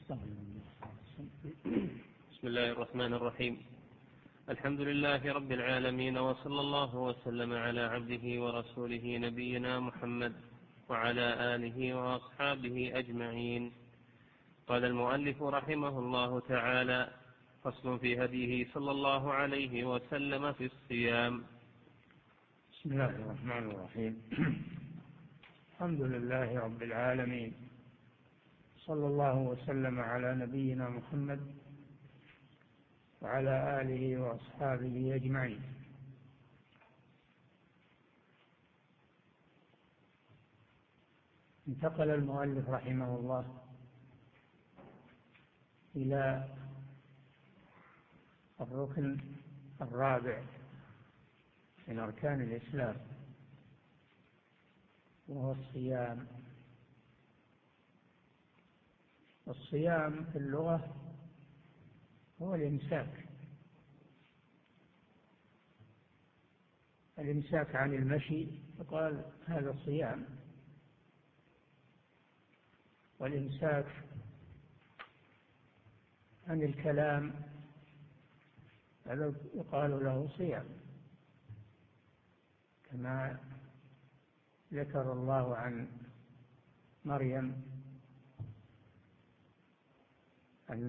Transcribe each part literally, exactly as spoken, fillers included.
بسم الله الرحمن الرحيم. الحمد لله رب العالمين، وصلى الله وسلم على عبده ورسوله نبينا محمد وعلى آله وأصحابه أجمعين. قال المؤلف رحمه الله تعالى: فصل في هديه صلى الله عليه وسلم في الصيام. بسم الله الرحمن الرحيم. الحمد لله رب العالمين، صلى الله وسلم على نبينا محمد وعلى آله وأصحابه أجمعين. انتقل المؤلف رحمه الله إلى الركن الرابع من أركان الإسلام، وهو الصيام. الصيام في اللغة هو الإمساك الإمساك عن المشي، فقال هذا صيام. والإمساك عن الكلام هذا يقال له صيام، كما ذكر الله عن مريم أن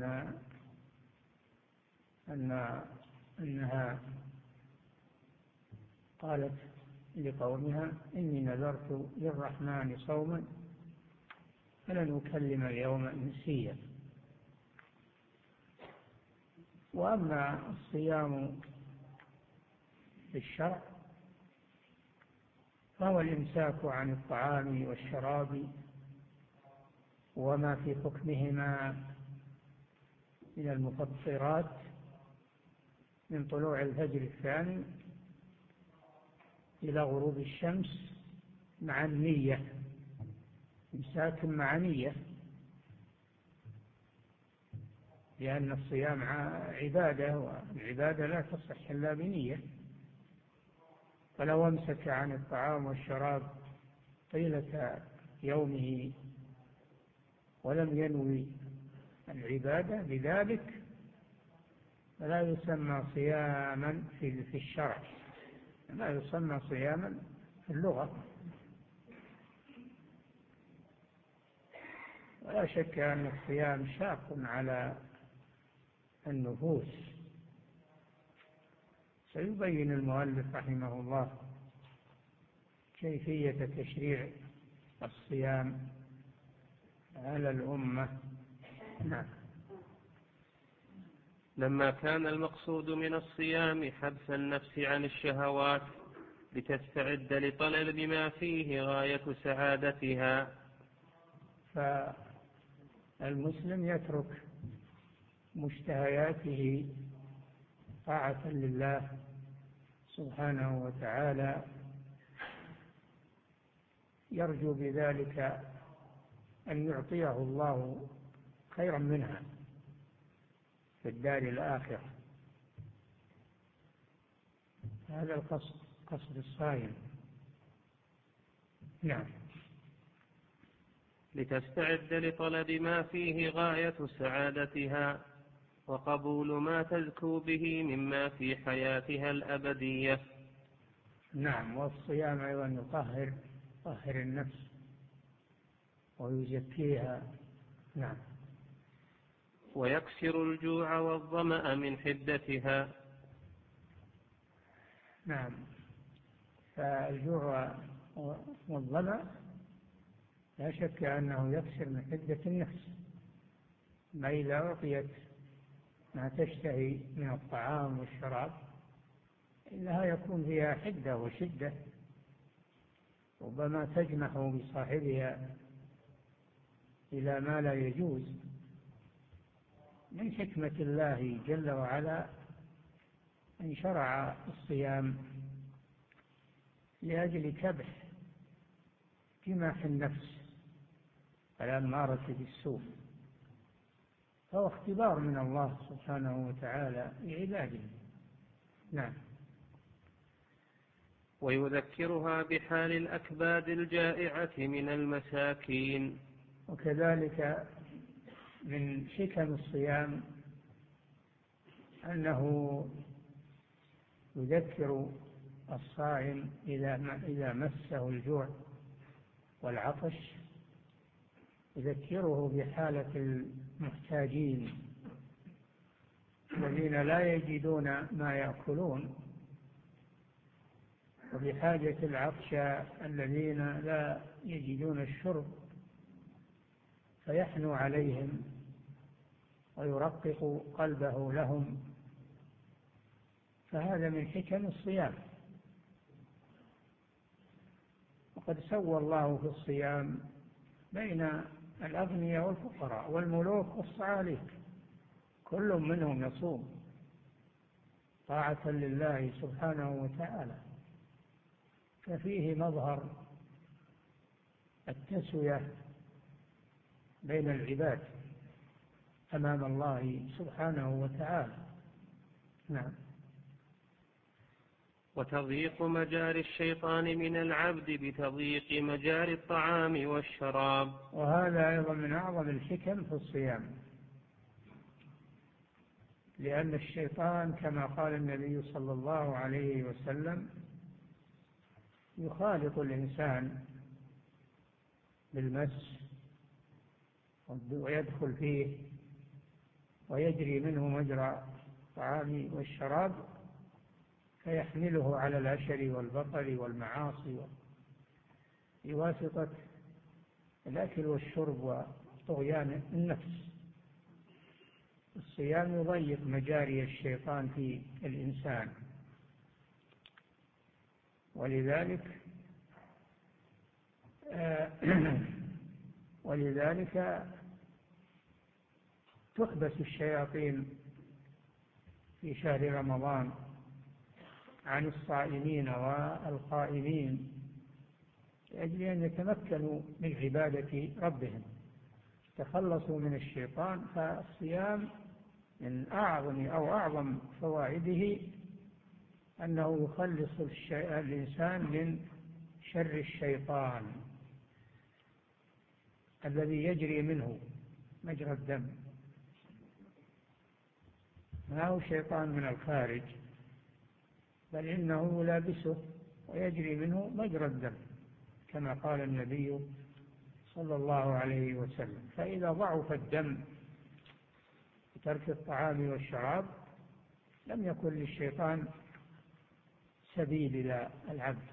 أن أنها قالت لقومها: إني نذرت للرحمن صوما فلن أكلم اليوم إنسيا. وأما الصيام في الشرع فهو الإمساك عن الطعام والشراب وما في حكمهما من المفطرات من طلوع الفجر الثاني إلى غروب الشمس مع النية، إمساك مع نية، لأن الصيام عبادة، والعبادة لا تصح إلا بنية. فلو أمسك عن الطعام والشراب طيلة يومه ولم ينوي العبادة بذلك فلا يسمى صياما في الشرع، لا يسمى صياما في اللغة. ولا شك أن الصيام شاق على النفوس. سيبين المؤلف رحمه الله كيفية تشريع الصيام على الأمة. نعم. لما كان المقصود من الصيام حبس النفس عن الشهوات لتستعد لطلب ما فيه غاية سعادتها، فالمسلم يترك مشتهياته طاعة لله سبحانه وتعالى، يرجو بذلك أن يعطيه الله خيرا منها في الدار الآخرة. هذا القصد، قصد الصائم. نعم. لتستعد لطلب ما فيه غاية سعادتها وقبول ما تزكو به مما في حياتها الأبدية. نعم. والصيام أيضا يطهر يطهر النفس ويزكيها. نعم. ويكسر الجوع والظمأ من حدتها. نعم. فالجوع والظمأ لا شك أنه يكسر من حدة النفس. ما إذا أعطيت ما تشتهي من الطعام والشراب إنها يكون فيها حدة وشدة، ربما تجمح بصاحبها إلى ما لا يجوز. من حكمة الله جل وعلا أن شرع الصيام لأجل كبح جماح النفس الأمارة بالسوء، فهو اختبار من الله سبحانه وتعالى لعباده. نعم. ويذكرها بحال الأكباد الجائعة من المساكين. وكذلك من حكم الصيام أنه يذكر الصائم إذا مسه الجوع والعطش، يذكره بحالة المحتاجين الذين لا يجدون ما يأكلون، وبحاجة العطشى الذين لا يجدون الشرب، فيحنو عليهم ويرقق قلبه لهم. فهذا من حكم الصيام. وقد سوى الله في الصيام بين الأغنياء والفقراء والملوك والصعاليك، كل منهم يصوم طاعة لله سبحانه وتعالى، ففيه مظهر التسوية بين العباد أمام الله سبحانه وتعالى. نعم. وتضييق مجاري الشيطان من العبد بتضييق مجاري الطعام والشراب. وهذا أيضا من أعظم الحكم في الصيام، لأن الشيطان كما قال النبي صلى الله عليه وسلم يخالط الإنسان بالمس ويدخل فيه ويجري منه مجرى الطعام والشراب، فيحمله على العشر والبطر والمعاصي بواسطة الأكل والشرب وطغيان النفس. الصيام يضيق مجاري الشيطان في الإنسان، ولذلك ولذلك تحبس الشياطين في شهر رمضان عن الصائمين والقائمين لأجل أن يتمكنوا من عبادة ربهم، تخلصوا من الشيطان. فالصيام من أعظم أو أعظم فوائده أنه يخلص الإنسان من شر الشيطان الذي يجري منه مجرى الدم، ما هو شيطان من الخارج، بل إنه يلابسه ويجري منه مجرى الدم كما قال النبي صلى الله عليه وسلم. فإذا ضعف الدم بترك الطعام والشراب لم يكن للشيطان سبيل إلى العبد،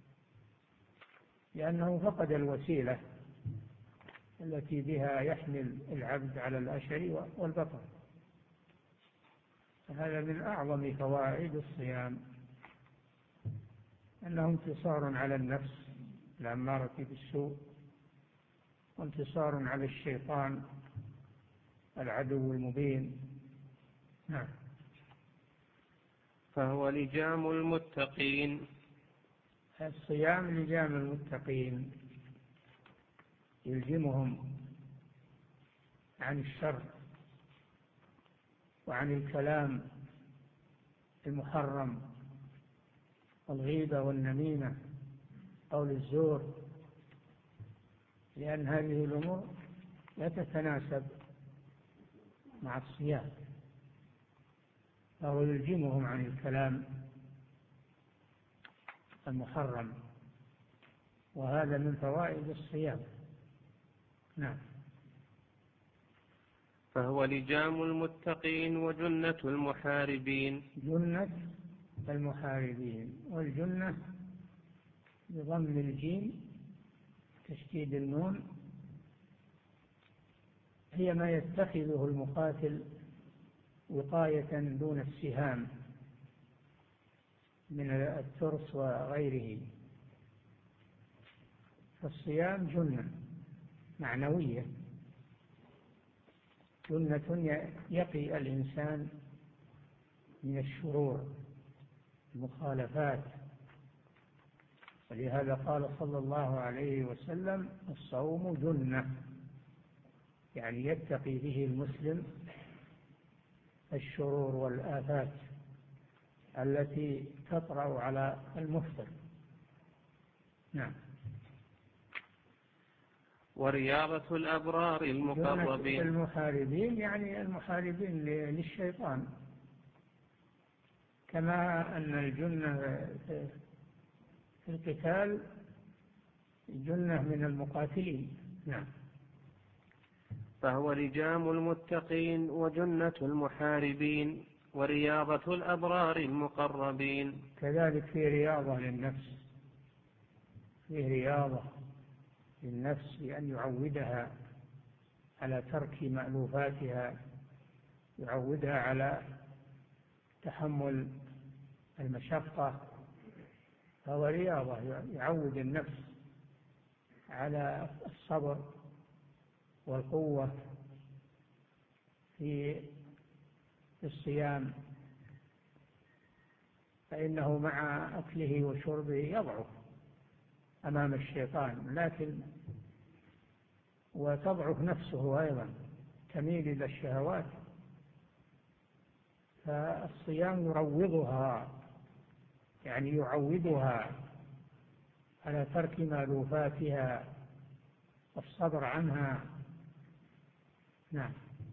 لأنه فقد الوسيلة التي بها يحمل العبد على الأشر والبطر. هذا من أعظم فوائد الصيام، أنه انتصار على النفس الأمارة بالسوء، وانتصار على الشيطان العدو المبين. نعم. فهو لجام المتقين. الصيام لجام المتقين، يلجمهم عن الشر وعن الكلام المحرم والغيبة والنميمة قول الزور، لأن هذه الأمور لا تتناسب مع الصيام، فهو يلجمهم عن الكلام المحرم، وهذا من فوائد الصيام. نعم. فهو لجام المتقين وجنة المحاربين. جنة المحاربين، والجنة بضم الجيم تشديد النون هي ما يتخذه المقاتل وقاية دون السهام من الترس وغيره. فالصيام جنة معنوية، جنة يقي الإنسان من الشرور المخالفات. ولهذا قال صلى الله عليه وسلم الصوم جنة، يعني يتقي به المسلم الشرور والآفات التي تطرأ على المفطر. نعم. ورياضة الأبرار المقربين. المحاربين يعني المحاربين للشيطان، كما أن الجنة في القتال جنة من المقاتلين. نعم. فهو لجام المتقين وجنة المحاربين ورياضة الأبرار المقربين. كذلك في رياضة للنفس، في رياضة للنفس بأن يعودها على ترك مألوفاتها، يعودها على تحمل المشقة، فهو رياضة يعود النفس على الصبر والقوة في الصيام، فإنه مع أكله وشربه يضعف أمام الشيطان، لكن وتضعف نفسه أيضا، تميل إلى الشهوات، فالصيام يروضها، يعني يعودها على ترك مألوفاتها والصبر عنها. نعم.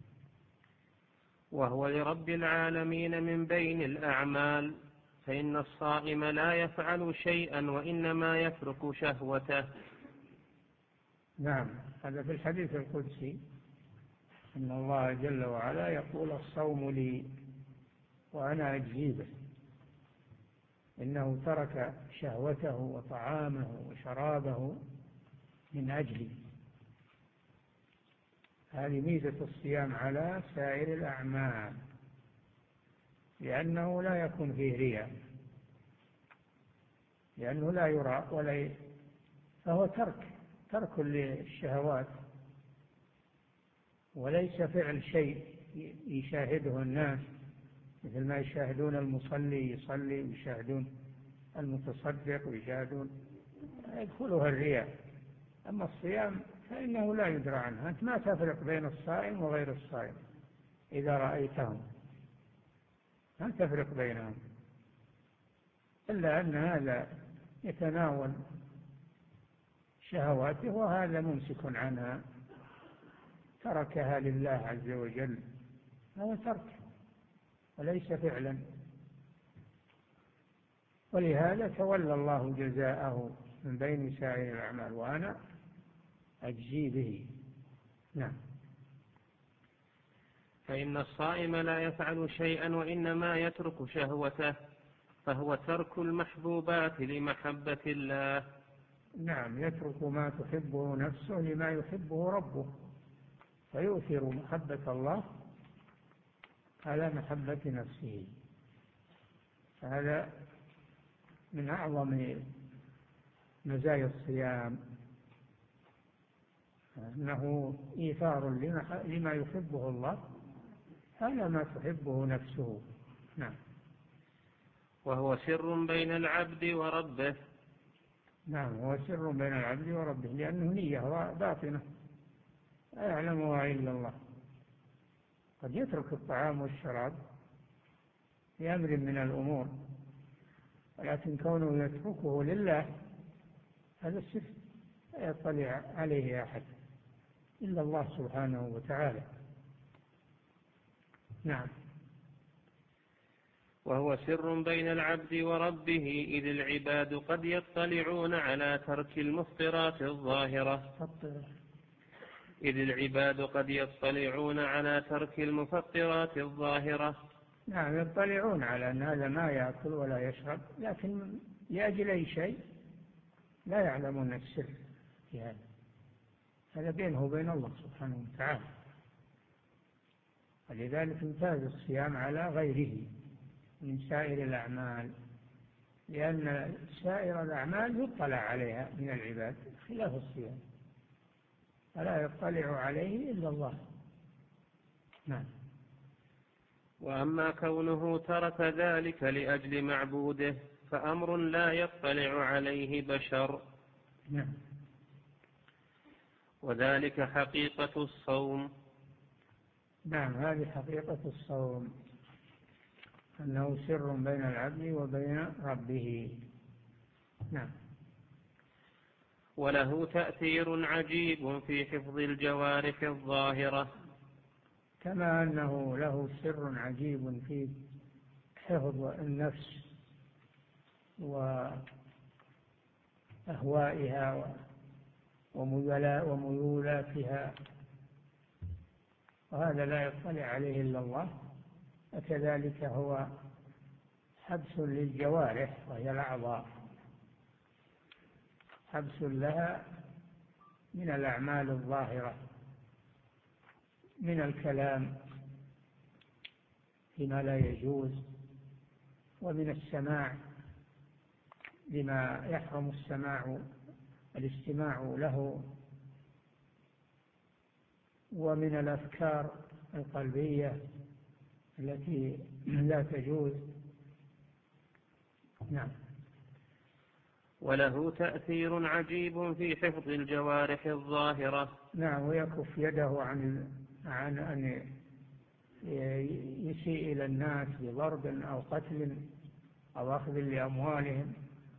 وهو لرب العالمين من بين الأعمال، فإن الصائم لا يفعل شيئا وإنما يترك شهوته. نعم، هذا في الحديث القدسي إن الله جل وعلا يقول: الصوم لي وأنا أجزي به، إنه ترك شهوته وطعامه وشرابه من أجلي. هذه ميزة الصيام على سائر الأعمال، لأنه لا يكون فيه رياء، لأنه لا يرى ولا ي... فهو ترك ترك للشهوات، وليس فعل شيء يشاهده الناس مثل ما يشاهدون المصلي يصلي ويشاهدون المتصدق ويشاهدون، يدخلها الرياء. أما الصيام فإنه لا يدرى عنه، أنت ما تفرق بين الصائم وغير الصائم، إذا رأيتهم ما تفرق بينهم، إلا أن هذا يتناول شهواته وهذا ممسك عنها، تركها لله عز وجل، هذا ترك وليس فعلا، ولهذا تولى الله جزاءه من بين سائر الأعمال وأنا أجزي به. نعم. فإن الصائم لا يفعل شيئا وإنما يترك شهوته، فهو ترك المحبوبات لمحبة الله. نعم، يترك ما تحبه نفسه لما يحبه ربه، فيؤثر محبة الله على محبة نفسه. هذا من أعظم مزايا الصيام، أنه إيثار لما يحبه الله على ما تحبه نفسه. نعم. وهو سر بين العبد وربه. نعم، هو سر بين العبد وربه، لأنه نية باطنة لا يعلمها إلا الله. قد يترك الطعام والشراب في أمر من الأمور، ولكن كونه يتركه لله هذا السر لا يطلع عليه أحد إلا الله سبحانه وتعالى. نعم. وهو سر بين العبد وربه، إذ العباد قد يطلعون على ترك المفطرات الظاهرة إذ العباد قد يطلعون على ترك المفطرات الظاهرة. نعم، يطلعون على أن هذا ما يأكل ولا يشرب، لكن لأجل أي شيء لا يعلمون السر في هذا، هذا بينه وبين الله سبحانه وتعالى. ولذلك امتاز الصيام على غيره من سائر الأعمال، لأن سائر الأعمال يطلع عليها من العباد خلاف الصيام، فلا يطلع عليه إلا الله. نعم. وأما كونه ترك ذلك لأجل معبوده فأمر لا يطلع عليه بشر. نعم. وذلك حقيقة الصوم. نعم، هذه حقيقة الصوم، أنه سر بين العبد وبين ربه. نعم. وله تأثير عجيب في حفظ الجوارح الظاهرة. كما أنه له سر عجيب في حفظ النفس وأهوائها وميولاتها، وهذا لا يطلع عليه إلا الله. وكذلك هو حبس للجوارح وهي الأعضاء، حبس لها من الأعمال الظاهرة، من الكلام فيما لا يجوز، ومن السماع بما يحرم السماع الاستماع له، ومن الأفكار القلبية التي لا تجوز. نعم. وله تأثير عجيب في حفظ الجوارح الظاهرة. نعم، ويكف يده عن عن أن يسيء إلى الناس بضرب أو قتل أو أخذ لأموالهم،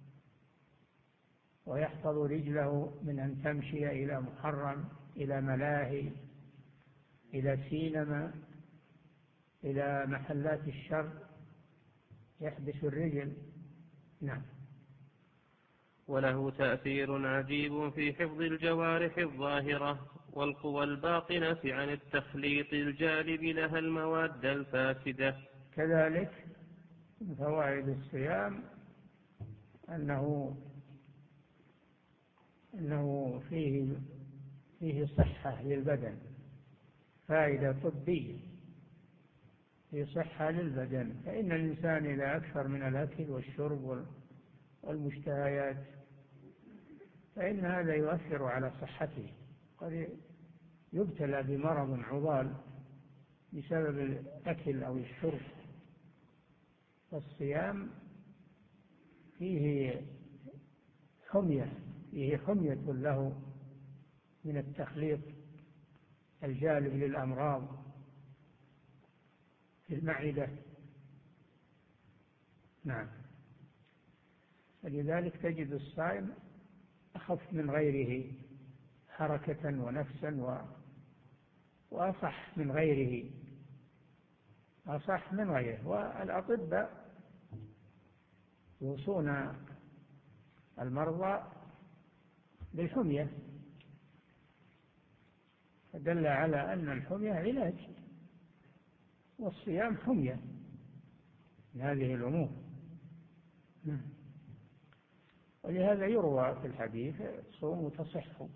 ويحفظ رجله من أن تمشي إلى محرم، إلى ملاهي، إلى سينما، إلى محلات الشر، يحبس الرجل. نعم. وله تأثير عجيب في حفظ الجوارح الظاهرة والقوى الباطنة عن التخليط الجالب لها المواد الفاسدة. كذلك من فوائد الصيام أنه أنه فيه فيه صحة للبدن، فائدة طبية، في صحة للبدن. فإن الإنسان إذا أكثر من الأكل والشرب والمشتهيات فإن هذا يؤثر على صحته، قد يبتلى بمرض عضال بسبب الأكل أو الشرب. والصيام فيه حمية فيه حمية له من التخليط الجالب للأمراض في المعدة. نعم. فلذلك تجد الصائم أخف من غيره حركة ونفسا وأصح من غيره أصح من غيره. والأطباء يوصون المرضى بالحمية، فدل على أن الحمية علاج، والصيام حمية من هذه الأمور. ولهذا يروى في الحديث صوموا تصحوا.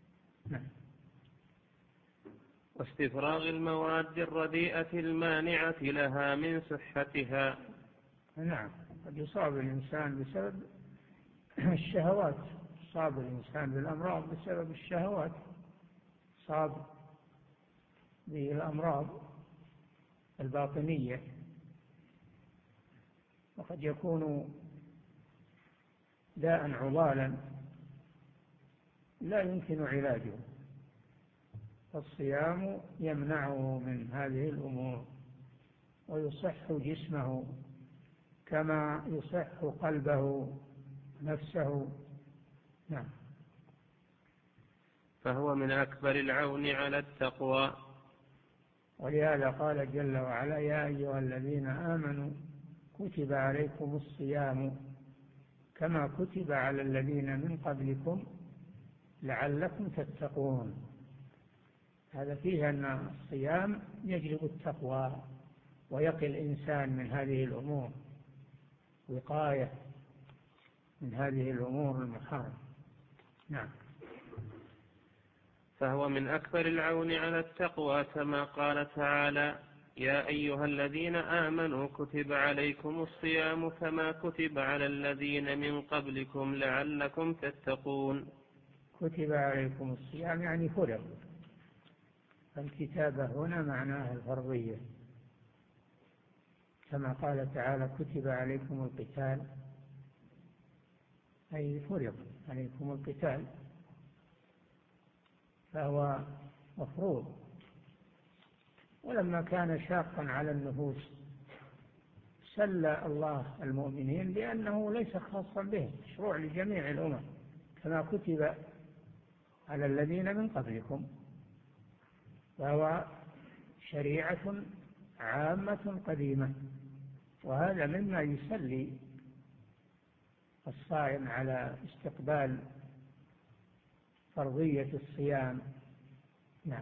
واستفراغ المواد الرديئة المانعة لها من صحتها. نعم، قد يصاب الإنسان بسبب الشهوات، صاب الإنسان بالأمراض بسبب الشهوات، صاب بالأمراض الباطنية، وقد يكون داء عضالا لا يمكن علاجه، فالصيام يمنعه من هذه الأمور ويصح جسمه كما يصح قلبه نفسه. نعم. فهو من أكبر العون على التقوى. ولهذا قال جل وعلا يا أيها الذين آمنوا كتب عليكم الصيام كما كتب على الذين من قبلكم لعلكم تتقون. هذا فيه أن الصيام يجلب التقوى ويقي الإنسان من هذه الأمور، وقاية من هذه الأمور المحرمة. نعم. فهو من أكبر العون على التقوى كما قال تعالى يا أيها الذين آمنوا كتب عليكم الصيام كما كتب على الذين من قبلكم لعلكم تتقون. كتب عليكم الصيام يعني فرض، الكتابة هنا معناها الفرضية، كما قال تعالى كتب عليكم القتال أي فرض عليكم القتال، فهو مفروض. ولما كان شاقا على النفوس سلى الله المؤمنين لأنه ليس خاصا به، مشروع لجميع الأمم كما كتب على الذين من قبلكم، فهو شريعة عامة قديمة، وهذا مما يسلي الصائم على استقبال فرضية الصيام. نعم.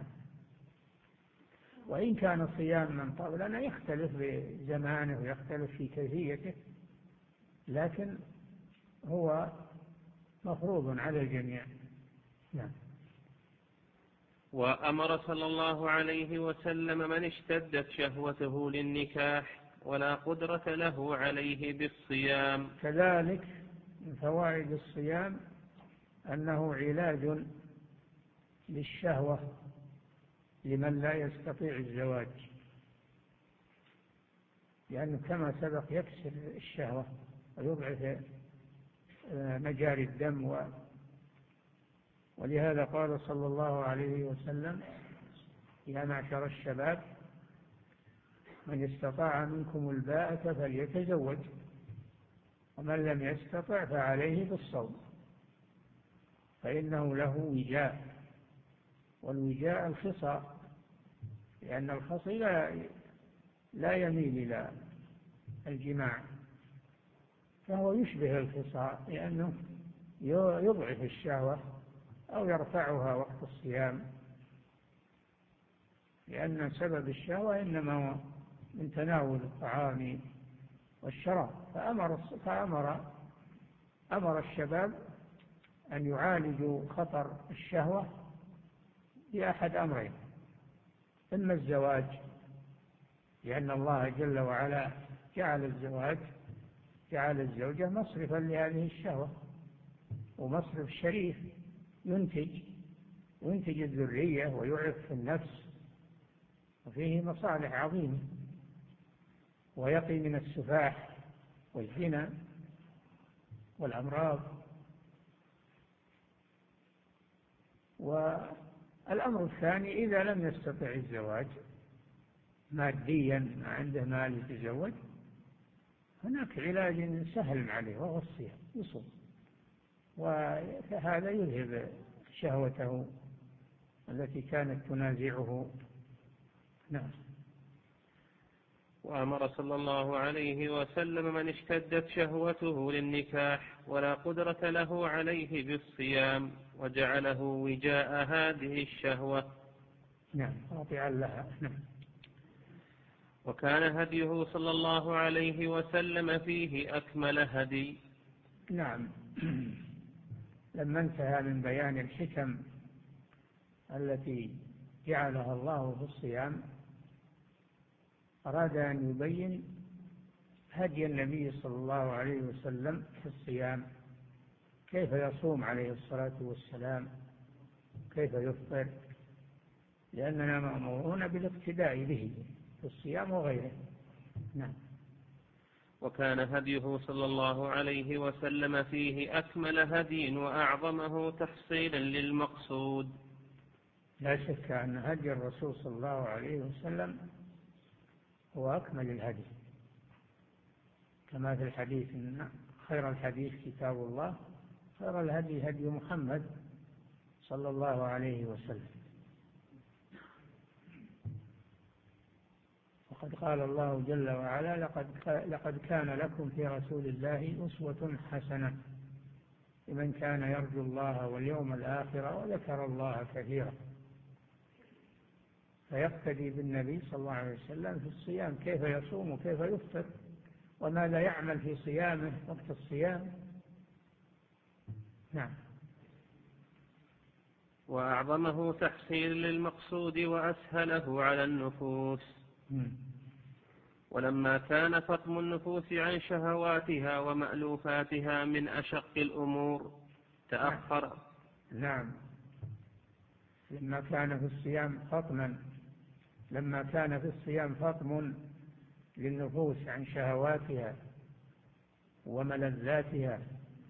وإن كان صيام من قبلنا يختلف بزمانه ويختلف في كيفيته، لكن هو مفروض على الجميع. نعم. وأمر صلى الله عليه وسلم من اشتدت شهوته للنكاح ولا قدرة له عليه بالصيام. كذلك من فوائد الصيام أنه علاج للشهوة لمن لا يستطيع الزواج، لأنه كما سبق يكسر الشهوة ويضعف مجاري الدم و... ولهذا قال صلى الله عليه وسلم: يا معشر الشباب من استطاع منكم الباءة فليتزوج، ومن لم يستطع فعليه بالصوم فإنه له وجاء. والوجاء الخصى، لأن الخصي لا, لا يميل إلى الجماع، فهو يشبه الخصى لأنه يضعف الشهوة أو يرفعها وقت الصيام، لأن سبب الشهوة إنما هو من تناول الطعام والشراب. فأمر, فأمر أمر الشباب أن يعالجوا خطر الشهوة بأحد أمرين: إما الزواج، لأن الله جل وعلا جعل الزواج جعل الزوجة مصرفا لهذه الشهوة، ومصرف شريف ينتج ينتج الذرية ويعف النفس، وفيه مصالح عظيمة، ويقي من السفاح والزنا والأمراض. والأمر الثاني: إذا لم يستطع الزواج ماديا، ما عنده مال يتزوج، هناك علاج سهل عليه وهو الصيام، يصوم، وهذا يذهب شهوته التي كانت تنازعه. نعم. وأمر صلى الله عليه وسلم من اشتدت شهوته للنكاح ولا قدرة له عليه بالصيام وجعله وجاء هذه الشهوة. نعم، قاطعا لها. نعم. وكان هديه صلى الله عليه وسلم فيه أكمل هدي. نعم. لما انتهى من بيان الحكم التي جعلها الله في الصيام، أراد أن يبين هدي النبي صلى الله عليه وسلم في الصيام، كيف يصوم عليه الصلاة والسلام، كيف يفطر، لأننا مأمورون بالاقتداء به في الصيام وغيره. نعم. وكان هديه صلى الله عليه وسلم فيه أكمل هدي وأعظمه تحصيلا للمقصود. لا شك أن هدي الرسول صلى الله عليه وسلم هو أكمل الهدي، كما في الحديث: إن خير الحديث كتاب الله، خير الهدي هدي محمد صلى الله عليه وسلم. وقد قال الله جل وعلا: لقد, لقد كان لكم في رسول الله أسوة حسنة لمن كان يرجو الله واليوم الآخر وذكر الله كثيرا. فيقتدي بالنبي صلى الله عليه وسلم في الصيام، كيف يصوم وكيف يفطر وماذا يعمل في صيامه وقت الصيام. نعم. وأعظمه تحصيل للمقصود وأسهله على النفوس. م. ولما كان فطم النفوس عن شهواتها ومألوفاتها من أشق الأمور تأخر. نعم. لما كان في الصيام فطما لما كان في الصيام فطم للنفوس عن شهواتها وملذاتها،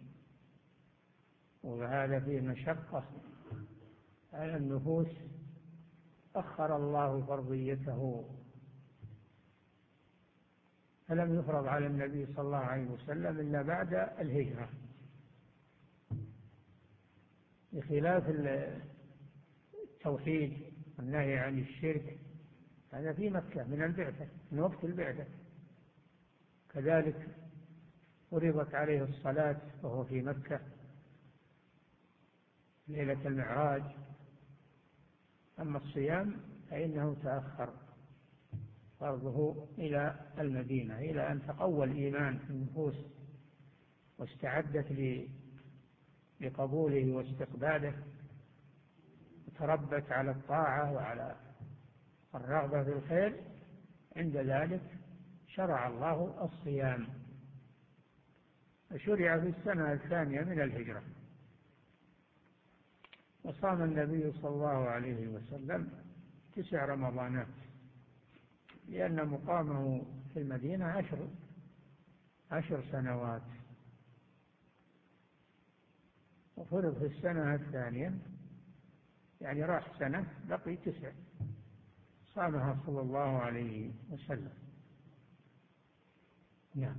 وهذا فيه مشقة على النفوس، أخر الله فرضيته، فلم يفرض على النبي صلى الله عليه وسلم إلا بعد الهجرة. بخلاف التوحيد والنهي عن الشرك هذا في مكة من البعثة، من وقت البعثة. كذلك فرضت عليه الصلاة وهو في مكة ليلة المعراج. أما الصيام فإنه تأخر فرضه إلى المدينة إلى أن تقوى الإيمان في النفوس واستعدت لقبوله واستقباله وتربت على الطاعة وعلى الرغبة في الخير. عند ذلك شرع الله الصيام، فشرع في السنة الثانية من الهجرة. وصام النبي صلى الله عليه وسلم تسع رمضانات، لأن مقامه في المدينة عشر عشر سنوات، وفرض في السنة الثانية يعني راح سنة بقي تسع صامها صلى الله عليه وسلم. نعم.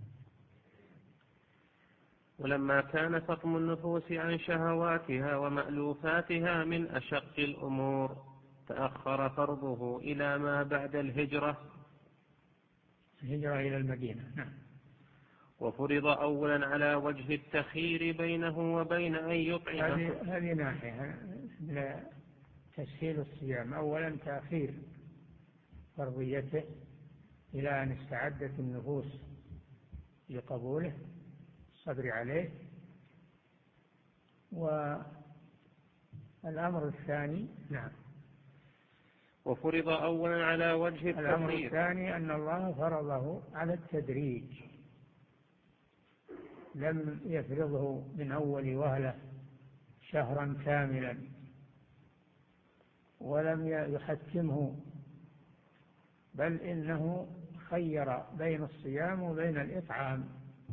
ولما كان فطم النفوس عن شهواتها ومألوفاتها من أشق الأمور تأخر فرضه إلى ما بعد الهجرة الهجرة إلى المدينة. نعم. وفرض أولا على وجه التخيير بينه وبين أن يطعم. هذه هذه ناحية تسهيل الصيام. أولا تأخير فرضيته إلى أن استعدت النفوس لقبوله الصبر عليه. والأمر الثاني نعم وفرض أولا على وجه التخيير. الأمر الثاني أن الله فرضه على التدريج، لم يفرضه من أول وهلة شهرا كاملا، ولم يحكمه، بل إنه خير بين الصيام وبين الإطعام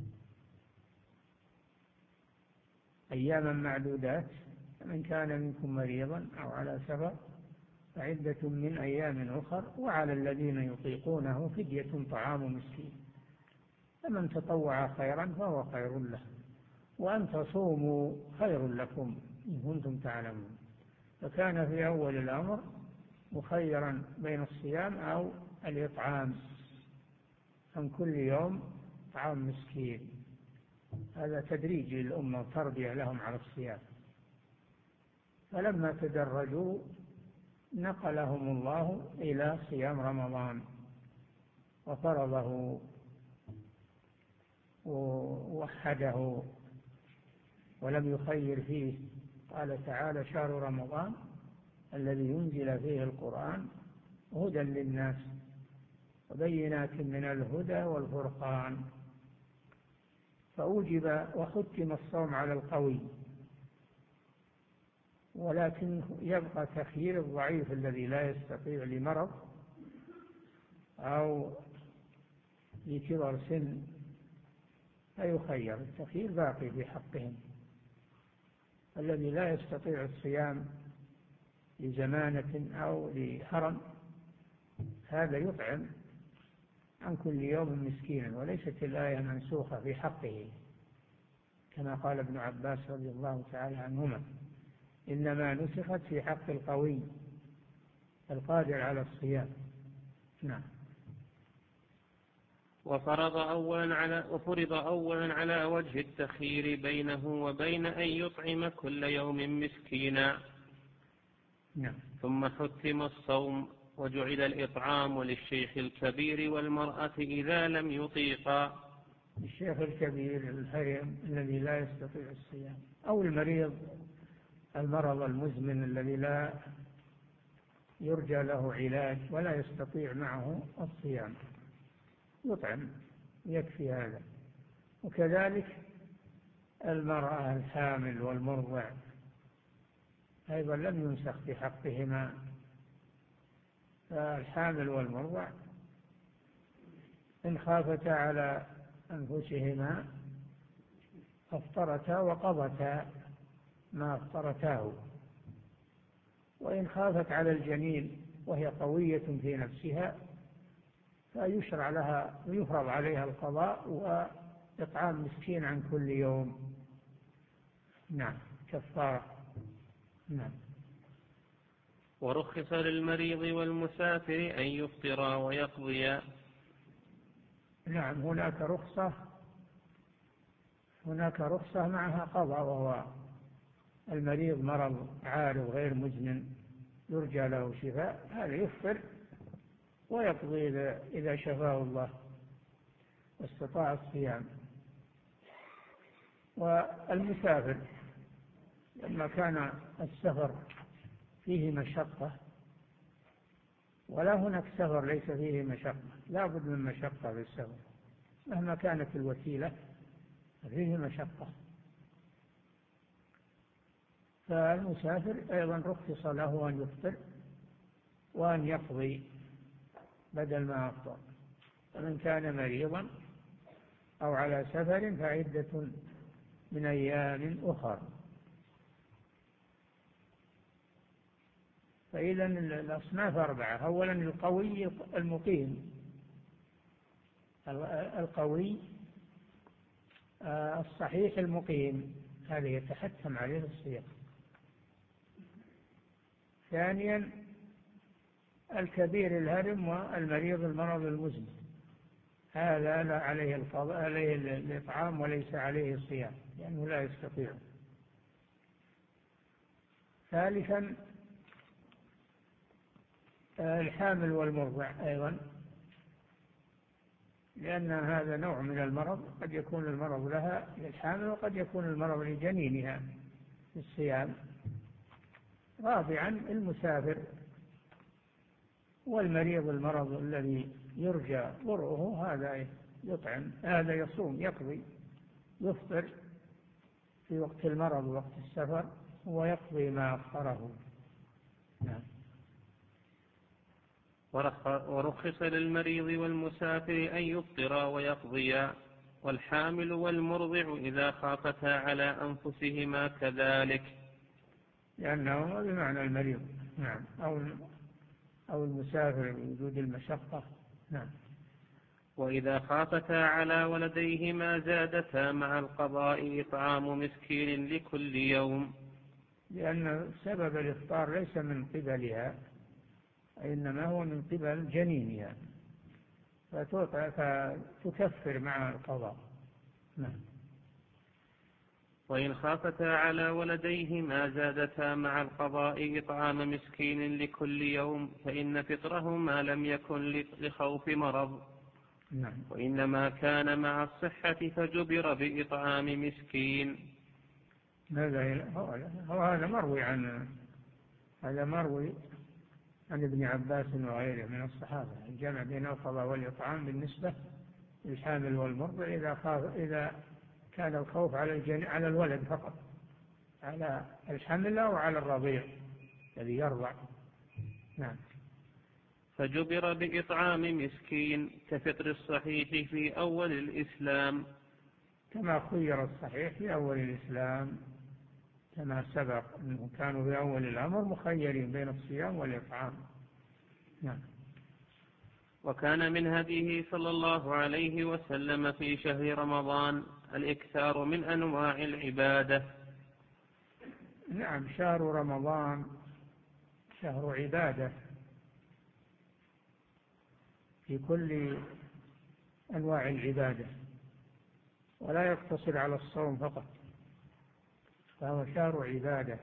أياما معدودات، من كان منكم مريضا أو على سفر فعدة من أيام أخر، وعلى الذين يطيقونه فدية طعام مسكين، فمن تطوع خيرا فهو خير له، وأن تصوموا خير لكم إن كنتم تعلمون. فكان في أول الأمر مخيرا بين الصيام أو الإطعام عن كل يوم طعام مسكين. هذا تدريج للأمة وتربية لهم على الصيام. فلما تدرجوا نقلهم الله إلى صيام رمضان وفرضه ووحده ولم يخير فيه. قال تعالى: شهر رمضان الذي ينزل فيه القرآن هدى للناس وبينات من الهدى والفرقان. فأوجب وختم الصوم على القوي، ولكن يبقى تخيير الضعيف الذي لا يستطيع لمرض أو لكبر سن فيخير. التخيير باقي في حقهم. الذي لا يستطيع الصيام لزمانة أو لحرم هذا يطعم عن كل يوم مسكينا، وليست الآية منسوخة في حقه كما قال ابن عباس رضي الله تعالى عنهما: إنما نسخت في حق القوي القادر على الصيام. نعم. وفرض أولا على وفرض أولا على وجه التخيير بينه وبين أن يطعم كل يوم مسكينا. نعم. ثم حتم الصوم وجعل الإطعام للشيخ الكبير والمرأة إذا لم يطيقا. الشيخ الكبير الهرم الذي لا يستطيع الصيام، أو المريض المرض المزمن الذي لا يرجى له علاج ولا يستطيع معه الصيام يطعم، يكفي هذا. وكذلك المرأة الحامل والمرضع أيضا لم ينسخ في حقهما. فالحامل والمرضع إن خافتا على أنفسهما أفطرتا وقضتا ما أفطرتاه، وإن خافت على الجنين وهي قوية في نفسها فيشرع لها ويفرض عليها القضاء وإطعام مسكين عن كل يوم. نعم، كفارة. نعم. ورخص للمريض والمسافر أن يفطرا ويقضيا. نعم، هناك رخصة هناك رخصة معها قضاء، وهو المريض مرض عارض غير مزمن يرجى له شفاء، هذا يفطر ويقضي إذا شفاه الله واستطاع الصيام. والمسافر لما كان السفر فيه مشقة، ولا هناك سفر ليس فيه مشقة، لا بد من مشقة في السفر مهما كانت الوسيلة فيه مشقة، فالمسافر أيضا رخص له أن يفطر وأن يقضي بدل ما أفطر. فمن كان مريضا أو على سفر فعدة من أيام أخر. فإذا الأصناف أربعة: أولا القوي المقيم، القوي الصحيح المقيم، هذا يتحتم عليه الصيام. ثانيا الكبير الهرم والمريض المرض المزمن، هذا لا عليه القضاء، عليه الإطعام وليس عليه الصيام لأنه لا يستطيع. ثالثا الحامل والمرضع أيضا، لأن هذا نوع من المرض، قد يكون المرض لها للحامل وقد يكون المرض لجنينها في الصيام. رابعا المسافر والمريض المرض الذي يرجى برؤه، هذا يطعم، هذا يصوم يقضي، يفطر في وقت المرض ووقت السفر ويقضي ما أفطره. نعم. ورخص للمريض والمسافر أن يفطرا ويقضيا، والحامل والمرضع إذا خافتا على أنفسهما كذلك، لأنه بمعنى المريض. نعم. أو أو المسافر بوجود المشقة. نعم. وإذا خافتا على ولديهما زادتا مع القضاء إطعام مسكين لكل يوم، لأن سبب الإفطار ليس من قبلها، إنما هو من قبل جنينها، فتكفر مع القضاء. نعم. وإن خافتا على ولديهما زادتا مع القضاء إطعام مسكين لكل يوم، فإن فطرهما لم يكن لخوف مرض. نعم. وإنما كان مع الصحة فجبر بإطعام مسكين. هذا هو هذا مروي عن هذا مروي عن ابن عباس وغيره من الصحابة، الجمع بين القضاء والإطعام بالنسبة للحامل والمرضع إذا خاف إذا كان الخوف على الجن على الولد فقط، على الحمل أو على الرضيع الذي يرضع. نعم. فجبر بإطعام مسكين كفطر الصحيح في أول الإسلام، كما خير الصحيح في أول الإسلام، كما سبق أنه كانوا في أول الأمر مخيرين بين الصيام والإطعام. نعم. وكان من هديه صلى الله عليه وسلم في شهر رمضان الإكثار من أنواع العبادة. نعم، شهر رمضان شهر عبادة في كل أنواع العبادة، ولا يقتصر على الصوم فقط، فهو شهر عبادة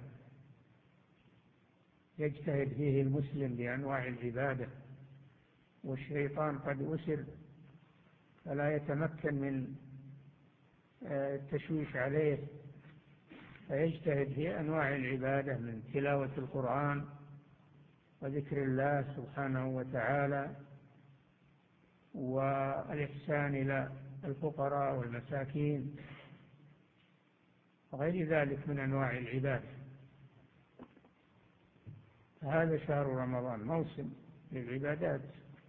يجتهد فيه المسلم بأنواع العبادة، والشيطان قد أسر فلا يتمكن من التشويش عليه، فيجتهد في أنواع العبادة من تلاوة القرآن وذكر الله سبحانه وتعالى والإحسان إلى الفقراء والمساكين وغير ذلك من أنواع العبادة. هذا شهر رمضان موسم للعبادات،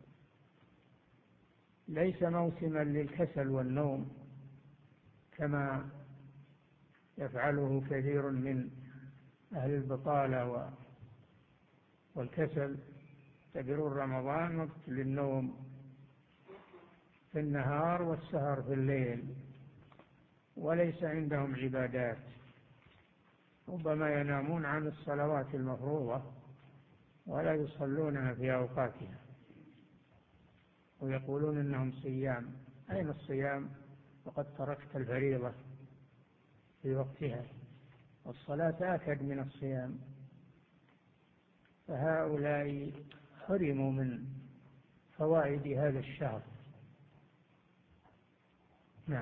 ليس موسما للكسل والنوم كما يفعله كثير من أهل البطالة والكسل، يعتبرون رمضان وقت للنوم في النهار والسهر في الليل، وليس عندهم عبادات ربما ينامون عن الصلوات المفروضة ولا يصلونها في أوقاتها ويقولون إنهم صيام. أين الصيام وقد تركت الفريضة في وقتها؟ والصلاة آكد من الصيام. فهؤلاء حرموا من فوائد هذا الشهر. نعم.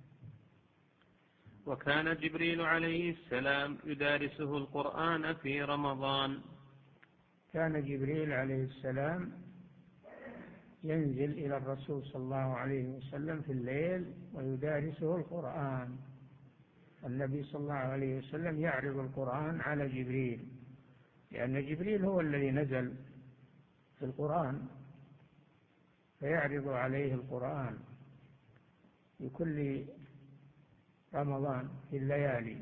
وكان جبريل عليه السلام يدارسه القرآن في رمضان. كان جبريل عليه السلام ينزل إلى الرسول صلى الله عليه وسلم في الليل ويدارسه القرآن. النبي صلى الله عليه وسلم يعرض القرآن على جبريل، لأن جبريل هو الذي نزل في القرآن، فيعرض عليه القرآن في كل رمضان في الليالي.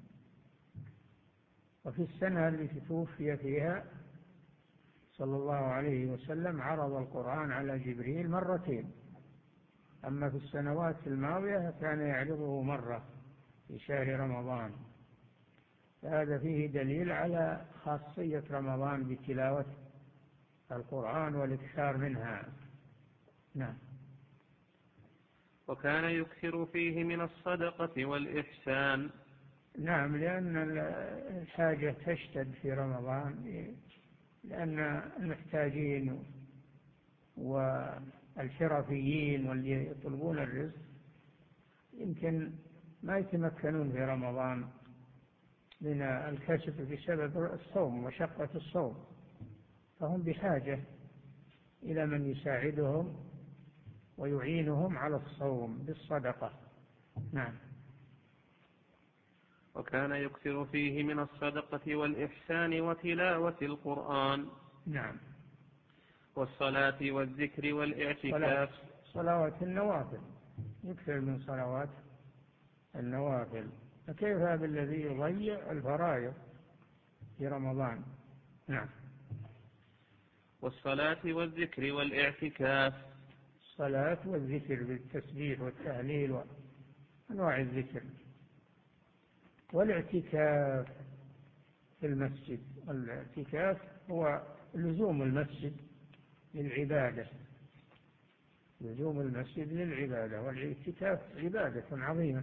وفي السنة التي توفي فيها صلى الله عليه وسلم عرض القرآن على جبريل مرتين، أما في السنوات الماضية كان يعرضه مرة في شهر رمضان. فهذا فيه دليل على خاصية رمضان بتلاوة القرآن والإكثار منها. نعم. وكان يكثر فيه من الصدقة والإحسان. نعم، لأن الحاجة تشتد في رمضان، لأن المحتاجين والحرفيين واللي يطلبون الرزق يمكن ما يتمكنون في رمضان من الكسب بسبب الصوم وشقة الصوم، فهم بحاجة إلى من يساعدهم ويعينهم على الصوم بالصدقة. نعم. وكان يكثر فيه من الصدقة والإحسان وتلاوة القرآن. نعم. والصلاة والذكر والاعتكاف. صلوات النوافل، يكثر من صلوات النوافل. فكيف هذا الذي يضيع الفرائض في رمضان؟ نعم. والصلاة والذكر والاعتكاف. الصلاة والذكر بالتسبيح والتهليل وأنواع الذكر. والاعتكاف في المسجد. الاعتكاف هو لزوم المسجد للعبادة، لزوم المسجد للعبادة. والاعتكاف عبادة عظيمة.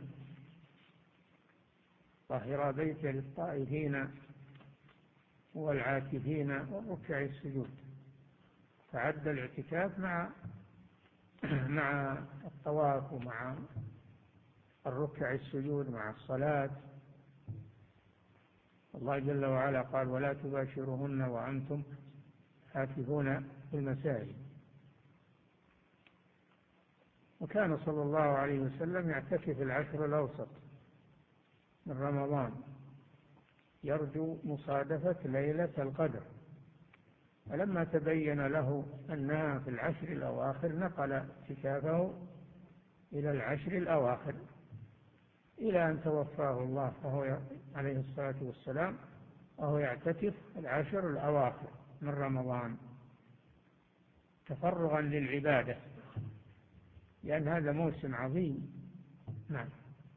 طهر بيت للطائفين والعاكفين والركع السجود. تعد الاعتكاف مع مع الطواف ومع الركع السجود مع الصلاة. الله جل وعلا قال: ولا تباشرهن وأنتم عاكفون في المساجد. وكان صلى الله عليه وسلم يعتكف العشر الأوسط من رمضان، يرجو مصادفة ليلة القدر. فلما تبين له أنها في العشر الأواخر نقل اعتكافه إلى العشر الأواخر إلى أن توفاه الله وهو عليه الصلاة والسلام وهو يعتكف العشر الأواخر من رمضان تفرغا للعبادة، لأن هذا موسم عظيم. نعم.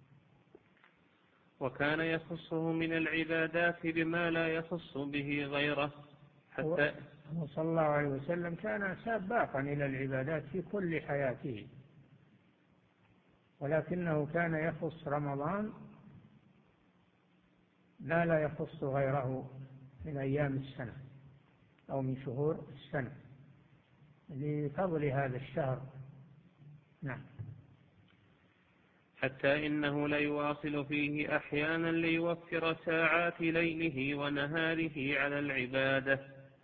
وكان يخصه من العبادات بما لا يخص به غيره، حتى صلى الله عليه وسلم كان سابقا إلى العبادات في كل حياته، ولكنه كان يخص رمضان لا لا يخص غيره من أيام السنة أو من شهور السنة لفضل هذا الشهر. نعم. حتى إنه ليواصل فيه أحيانا ليوفر ساعات ليله ونهاره على العبادة.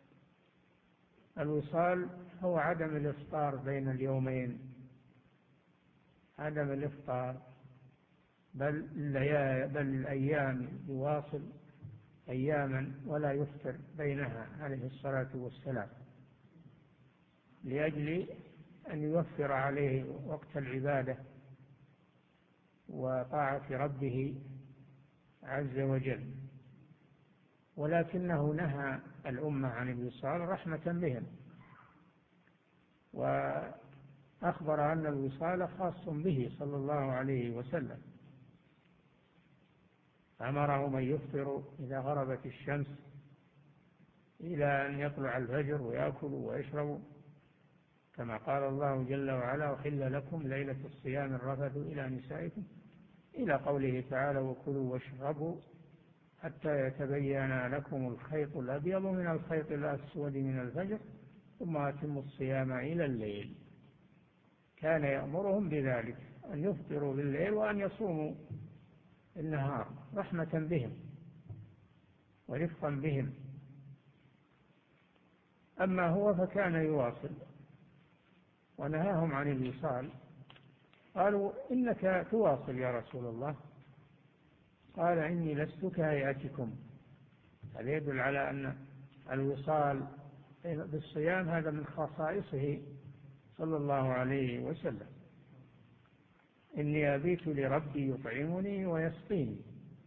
الوصال هو عدم الإفطار بين اليومين، عدم الإفطار، بل بل الأيام يواصل أياما ولا يفطر بينها عليه الصلاة والسلام، لأجل أن يوفر عليه وقت العبادة وطاعة ربه عز وجل. ولكنه نهى الأمة عن الوصال رحمة بهم، وأخبر أن الوصال خاص به صلى الله عليه وسلم. أمرهم أن يفطروا إذا غربت الشمس إلى أن يطلع الفجر ويأكلوا ويشربوا، كما قال الله جل وعلا: أحل لكم ليلة الصيام الرفث إلى نسائكم، إلى قوله تعالى: وكلوا واشربوا حتى يتبين لكم الخيط الأبيض من الخيط الأسود من الفجر ثم أتموا الصيام إلى الليل. كان يأمرهم بذلك، أن يفطروا بالليل وأن يصوموا النهار، رحمة بهم ورفقا بهم. أما هو فكان يواصل ونهاهم عن الوصال. قالوا: إنك تواصل يا رسول الله. قال: إني لست كهيئتكم. هذا يدل على أن الوصال بالصيام هذا من خصائصه صلى الله عليه وسلم. إني أبيت لربي يطعمني ويسقيني،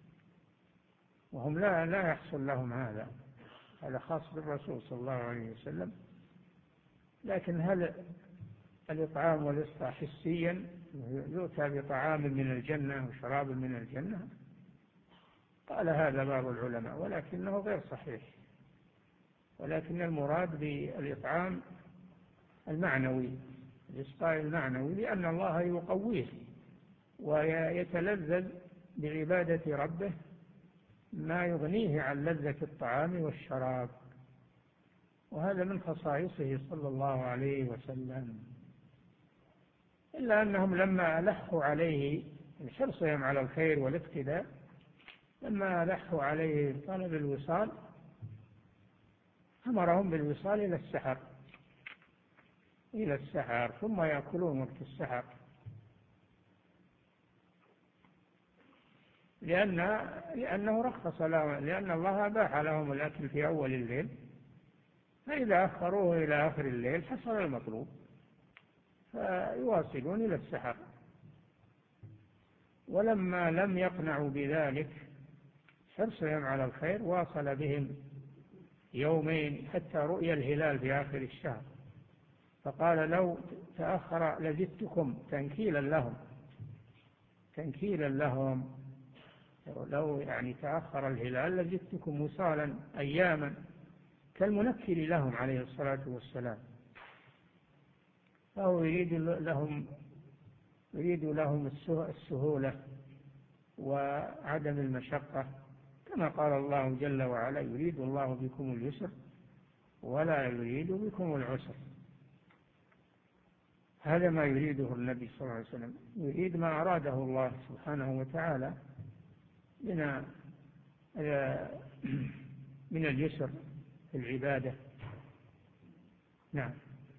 وهم لا لا يحصل لهم هذا، هذا خاص بالرسول صلى الله عليه وسلم. لكن هل الإطعام والإسقاء حسيا، يؤتى بطعام من الجنة وشراب من الجنة؟ قال هذا بعض العلماء، ولكنه غير صحيح، ولكن المراد بالإطعام المعنوي، الإسقاء المعنوي، لأن الله يقويه ويتلذذ بعبادة ربه ما يغنيه عن لذة الطعام والشراب، وهذا من خصائصه صلى الله عليه وسلم. إلا أنهم لما ألحوا عليه حرصهم على الخير والاقتداء، لما ألحوا عليه طلب الوصال أمرهم بالوصال إلى السحر إلى السحر ثم يأكلون وقت السحر، لأن لأنه رخص لهم، لأن الله أباح لهم الأكل في أول الليل، فإذا أخروه إلى آخر الليل حصل المطلوب، فيواصلون إلى السحر. ولما لم يقنعوا بذلك حرصهم على الخير واصل بهم يومين حتى رؤي الهلال في آخر الشهر، فقال: لو تأخر لزدتكم تنكيلا لهم تنكيلا لهم لو يعني تأخر الهلال لزدتكم وصالا أياما، كالمنكر لهم عليه الصلاة والسلام. فهو يريد لهم يريد لهم السهولة وعدم المشقة، كما قال الله جل وعلا: يريد الله بكم اليسر ولا يريد بكم العسر. هذا ما يريده النبي صلى الله عليه وسلم، يريد ما أراده الله سبحانه وتعالى من من اليسر في العبادة. نعم.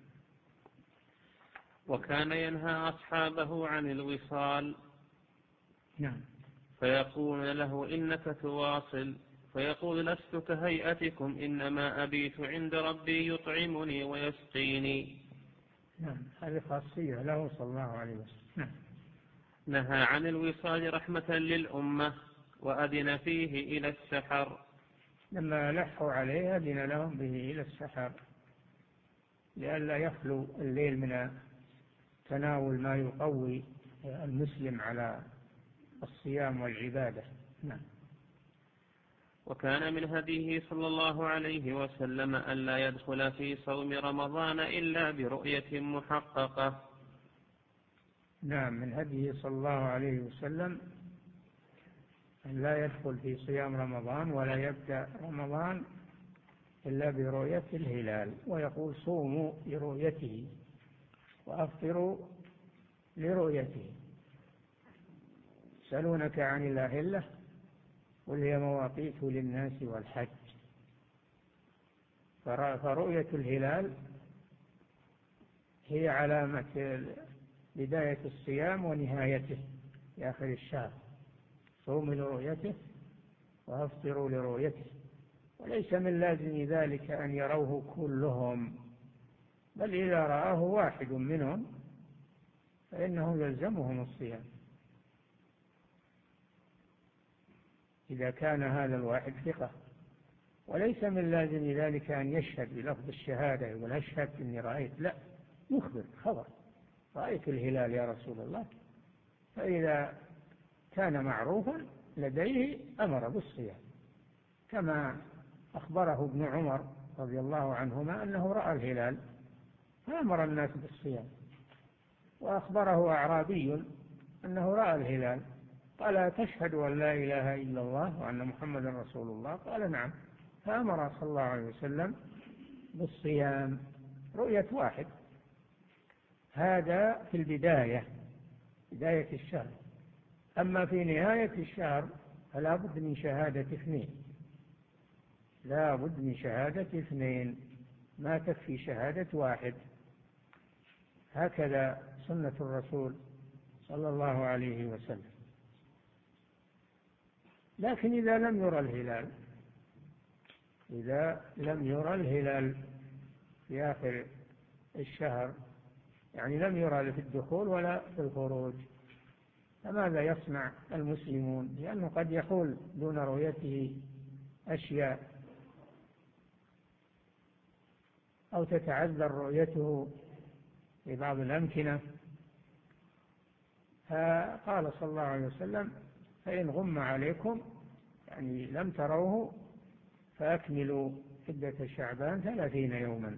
وكان ينهى أصحابه عن الوصال. نعم. فيقول له: إنك تواصل، فيقول: لست كهيئتكم، إنما أبيت عند ربي يطعمني ويسقيني. نعم، هذه خاصية له صلى الله عليه وسلم. نعم. نهى عن الوصال رحمة للأمة، وأذن فيه إلى السحر. لما لحوا عليه أذن لهم به إلى السحر، لئلا يخلو الليل من تناول ما يقوي المسلم على الصيام والعبادة. نعم. وكان من هديه صلى الله عليه وسلم ألا يدخل في صوم رمضان إلا برؤية محققة. نعم، من هديه صلى الله عليه وسلم أن لا يدخل في صيام رمضان ولا يبدأ رمضان إلا برؤية الهلال، ويقول: صوموا لرؤيته وأفطروا لرؤيته. يسألونك عن الأهلة قل هي مواقيت للناس والحج. فرؤية الهلال هي علامة بداية الصيام ونهايته في آخر الشهر. صوموا لرؤيته وأفطروا لرؤيته. وليس من لازم ذلك أن يروه كلهم، بل إذا رآه واحد منهم فإنه يلزمهم الصيام، إذا كان هذا الواحد ثقة. وليس من لازم ذلك أن يشهد بلفظ الشهادة، يقول: أشهد إني رأيت، لا، يخبر خبر: رأيت الهلال يا رسول الله. فإذا كان معروفا لديه أمر بالصيام، كما أخبره ابن عمر رضي الله عنهما أنه رأى الهلال فأمر الناس بالصيام، وأخبره أعرابي أنه رأى الهلال قال تشهد أن لا إله إلا الله وأن محمدا رسول الله؟ قال نعم، فأمر صلى الله عليه وسلم بالصيام، رؤية واحد. هذا في البداية، بداية الشهر. أما في نهاية الشهر فلا بد من شهادة اثنين، لا بد من شهادة اثنين، ما تكفي شهادة واحد. هكذا سنة الرسول صلى الله عليه وسلم. لكن إذا لم يرى الهلال، إذا لم يرى الهلال في آخر الشهر، يعني لم يرى في الدخول ولا في الخروج، فماذا يصنع المسلمون؟ لأنه قد يحول دون رؤيته أشياء أو تتعذر رؤيته في بعض الأمكنة. فقال صلى الله عليه وسلم فإن غم عليكم، يعني لم تروه، فأكملوا عدة شعبان ثلاثين يوما.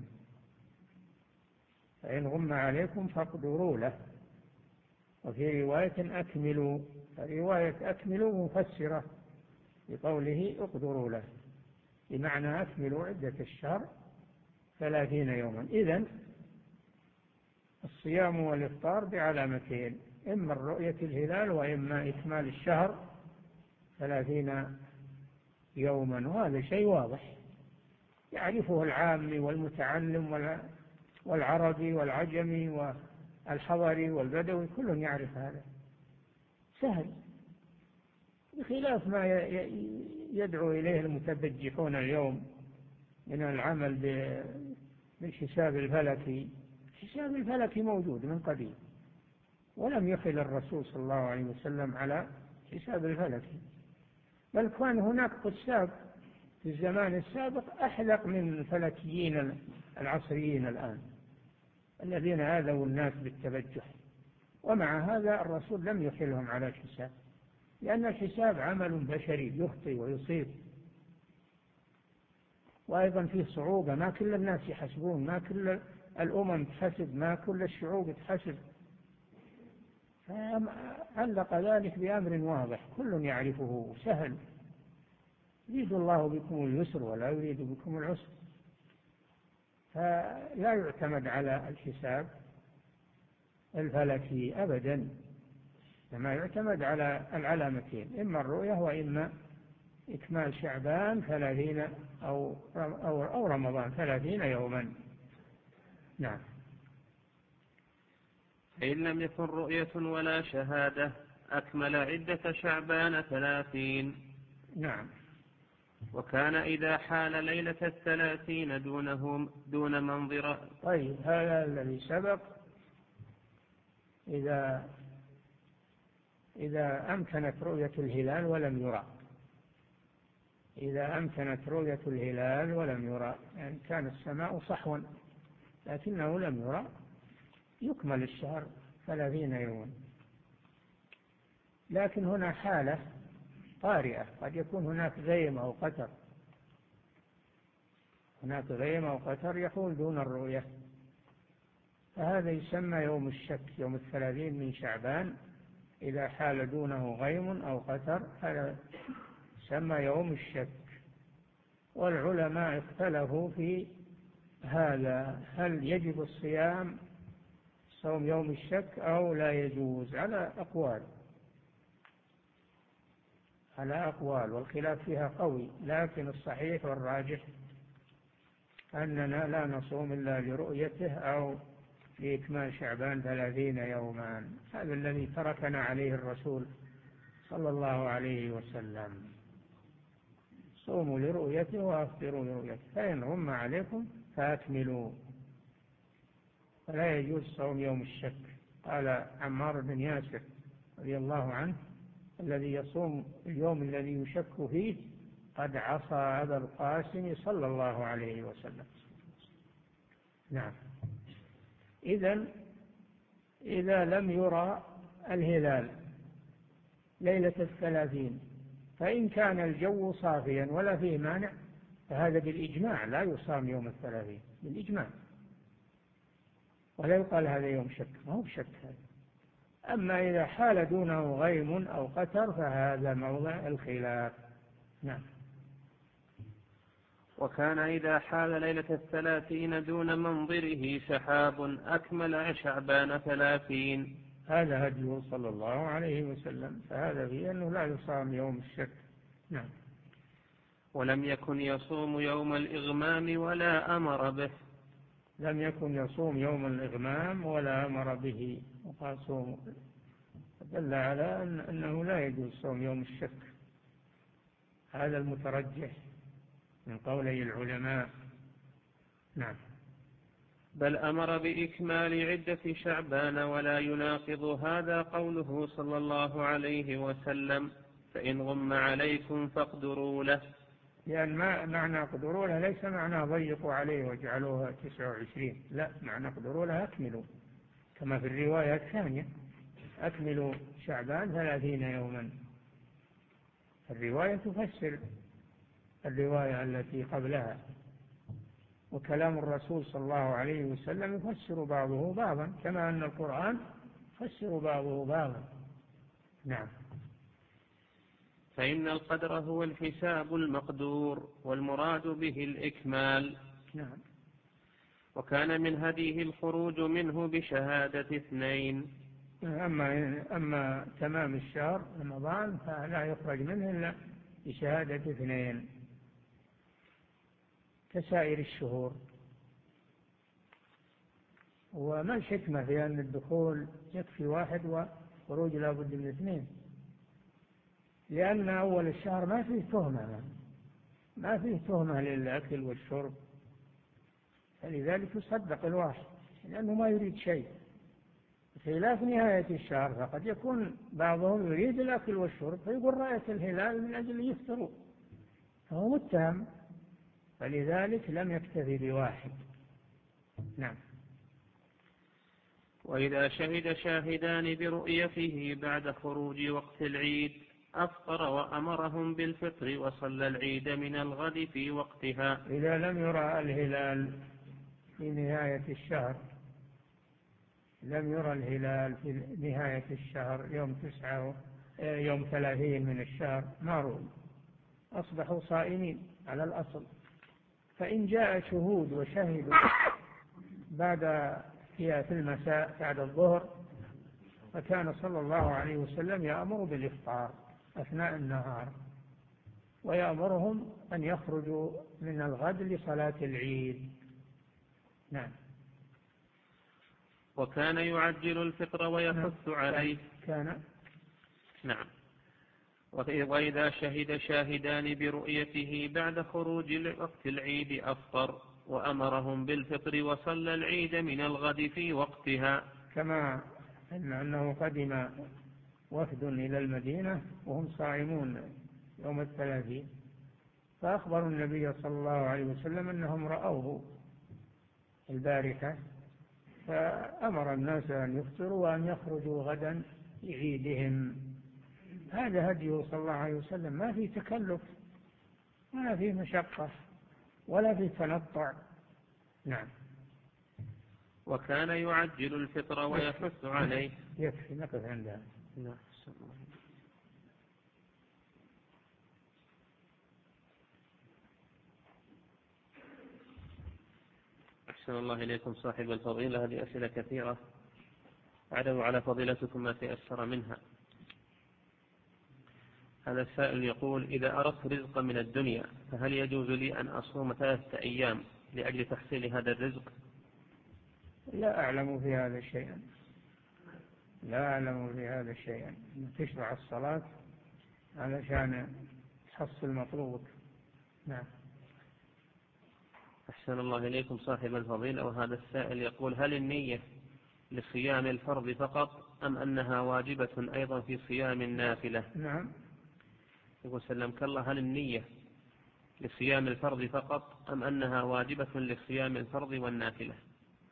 فإن غم عليكم فاقدروا له. وفي رواية أكملوا، رواية أكملوا مفسرة بقوله اقدروا له، بمعنى أكملوا عدة الشهر ثلاثين يوما. إذن الصيام والإفطار بعلامتين، إما رؤية الهلال وإما إكمال الشهر ثلاثين يوما. وهذا شيء واضح يعرفه العامي والمتعلم والعربي والعجمي والحضري والبدوي، كل يعرف هذا، سهل، بخلاف ما يدعو إليه المتبجحون اليوم من العمل بالحساب الفلكي. الحساب الفلكي موجود من قديم، ولم يخل الرسول صلى الله عليه وسلم على حساب الفلكي، بل كان هناك حساب في الزمان السابق أحلق من الفلكيين العصريين الآن الذين آذوا الناس بالتبجح. ومع هذا الرسول لم يخلهم على الحساب، لأن الحساب عمل بشري يخطئ ويصيب، وأيضا فيه صعوبة، ما كل الناس يحسبون، ما كل الأمم تحسب، ما كل الشعوب تحسب. فعلق ذلك بأمر واضح كل يعرفه سهل، يريد الله بكم اليسر ولا يريد بكم العسر. فلا يعتمد على الحساب الفلكي أبدا، كما يعتمد على العلامتين، إما الرؤية وإما إكمال شعبان ثلاثين أو, أو, أو رمضان ثلاثين يوما. نعم. فإن لم يكن رؤية ولا شهادة أكمل عدة شعبان ثلاثين. نعم. وكان إذا حال ليلة الثلاثين دونهم دون منظر. طيب، هذا الذي سبق إذا إذا أمكنت رؤية الهلال ولم يرى، إذا أمكنت رؤية الهلال ولم يرى، يعني كان السماء صحوا لكنه لم يرى، يكمل الشهر ثلاثين يوما. لكن هنا حالة طارئة، قد يكون هناك غيم أو قتر، هناك غيم أو قتر يحول دون الرؤية، فهذا يسمى يوم الشك، يوم الثلاثين من شعبان إذا حال دونه غيم أو قتر، هذا يسمى يوم الشك. والعلماء اختلفوا في هذا، هل يجب الصيام صوم يوم الشك أو لا يجوز، على أقوال على أقوال والخلاف فيها قوي، لكن الصحيح والراجح أننا لا نصوم إلا لرؤيته أو لإكمال شعبان ثلاثين يوما. هذا الذي تركنا عليه الرسول صلى الله عليه وسلم، صوموا لرؤيته وأفطروا لرؤيته، فإن غم عليكم فأكملوا. فلا يجوز صوم يوم الشك. قال عمار بن ياسر رضي الله عنه الذي يصوم اليوم الذي يشك فيه قد عصى أبا القاسم صلى الله عليه وسلم. نعم. إذن إذا لم يرى الهلال ليلة الثلاثين فإن كان الجو صافيا ولا فيه مانع فهذا بالإجماع لا يصام يوم الثلاثين بالإجماع، ولا يقال هذا يوم شك، ما هو بشك هذا. أما إذا حال دونه غيم أو قتر فهذا موضع الخلاف. نعم. وكان إذا حال ليلة الثلاثين دون منظره سحاب أكمل شعبان ثلاثين. هذا هديه صلى الله عليه وسلم، فهذا فيه أنه لا يصام يوم الشك. نعم. ولم يكن يصوم يوم الإغمام ولا أمر به. لم يكن يصوم يوم الإغمام ولا أمر به، وقال صوم، دل على أن أنه لا يجوز صوم يوم الشك، هذا المترجح من قولي العلماء. نعم. بل أمر بإكمال عدة شعبان، ولا يناقض هذا قوله صلى الله عليه وسلم فإن غم عليكم فاقدروا له. لأن ما معنى اقدروا له ليس معنى ضيقوا عليه واجعلوها تسعة وعشرين، لا، معنى اقدروا له أكملوا، كما في الرواية الثانية أكملوا شعبان ثلاثين يوما. الرواية تفسر الرواية التي قبلها، وكلام الرسول صلى الله عليه وسلم يفسر بعضه بعضا، كما أن القرآن يفسر بعضه بعضا. نعم. فإن القدر هو الحساب المقدور، والمراد به الإكمال. نعم. وكان من هديه الخروج منه بشهادة اثنين. أما, أما تمام الشهر رمضان فلا يخرج منه إلا بشهادة اثنين كسائر الشهور. وما الحكمة في أن الدخول يكفي واحد وخروج لا بد من اثنين؟ لأن أول الشهر ما فيه تهمة، ما فيه تهمة للأكل والشرب، فلذلك يصدق الواحد لأنه ما يريد شيء، خلاف نهاية الشهر، فقد يكون بعضهم يريد الأكل والشرب فيقول رأيت الهلال من أجل يفطروا، فهو متهم، فلذلك لم يكتفي بواحد. نعم. وإذا شهد شاهدان برؤيته بعد خروج وقت العيد أفطر وأمرهم بالفطر وصلى العيد من الغد في وقتها. إذا لم يرى الهلال في نهاية الشهر، لم يرى الهلال في نهاية الشهر يوم تسعة يوم ثلاثين من الشهر ما رؤي، أصبحوا صائمين على الأصل. فإن جاء شهود وشهدوا بعد في المساء بعد الظهر، فكان صلى الله عليه وسلم يأمر بالإفطار أثناء النهار، ويأمرهم أن يخرجوا من الغد لصلاة العيد. نعم. وكان يعجل الفطر ويحث عليه. كان نعم. وإذا شهد شاهدان برؤيته بعد خروج وقت العيد أفطر وأمرهم بالفطر وصلى العيد من الغد في وقتها. كما إن أنه قدم وفد إلى المدينة وهم صائمون يوم الثلاثين، فأخبروا النبي صلى الله عليه وسلم أنهم رأوه البارحة، فأمر الناس أن يفطروا وأن يخرجوا غدا لعيدهم. هذا هديه صلى الله عليه وسلم، ما في تكلف ولا في مشقة ولا في تنطع. نعم. وكان يعجل الفطر ويحث عليه. يكفي نقف عندها. نعم. أحسن الله إليكم صاحب الفضيلة، هذه أسئلة كثيرة عدوا على فضيلتكم ما تيسر منها. هذا السائل يقول: إذا أردت رزقا من الدنيا فهل يجوز لي أن أصوم ثلاثة أيام لأجل تحصيل هذا الرزق؟ لا أعلم في هذا شيئا، لا أعلم في هذا شيئا. تشرع الصلاة علشان تحصل مطلوبك. نعم. أحسن الله إليكم صاحب الفضيلة، وهذا السائل يقول: هل النية لصيام الفرض فقط أم أنها واجبة أيضا في صيام النافلة؟ نعم. يقول سلمك الله: هل النية لصيام الفرض فقط أم أنها واجبة لصيام الفرض والنافلة؟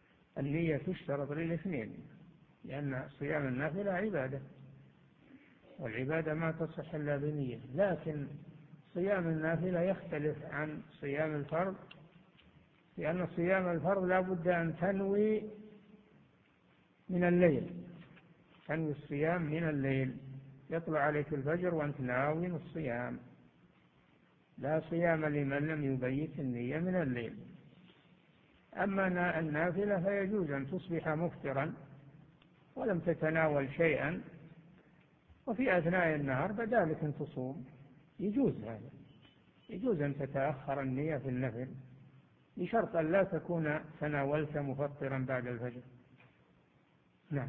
النية تشترط للاثنين، لأن صيام النافلة عبادة والعبادة ما تصح إلا بنية. لكن صيام النافلة يختلف عن صيام الفرض، لأن صيام الفرض لا بد أن تنوي من الليل، تنوي الصيام من الليل، يطلع عليك الفجر وأنت ناوي الصيام. لا صيام لمن لم يبيت النية من الليل. أما النافلة فيجوز أن تصبح مفطرا ولم تتناول شيئا، وفي أثناء النهار بدالك أن تصوم، يجوز هذا، يجوز أن تتأخر النية في النفل بشرط أن لا تكون تناولت مفطرا بعد الفجر. نعم.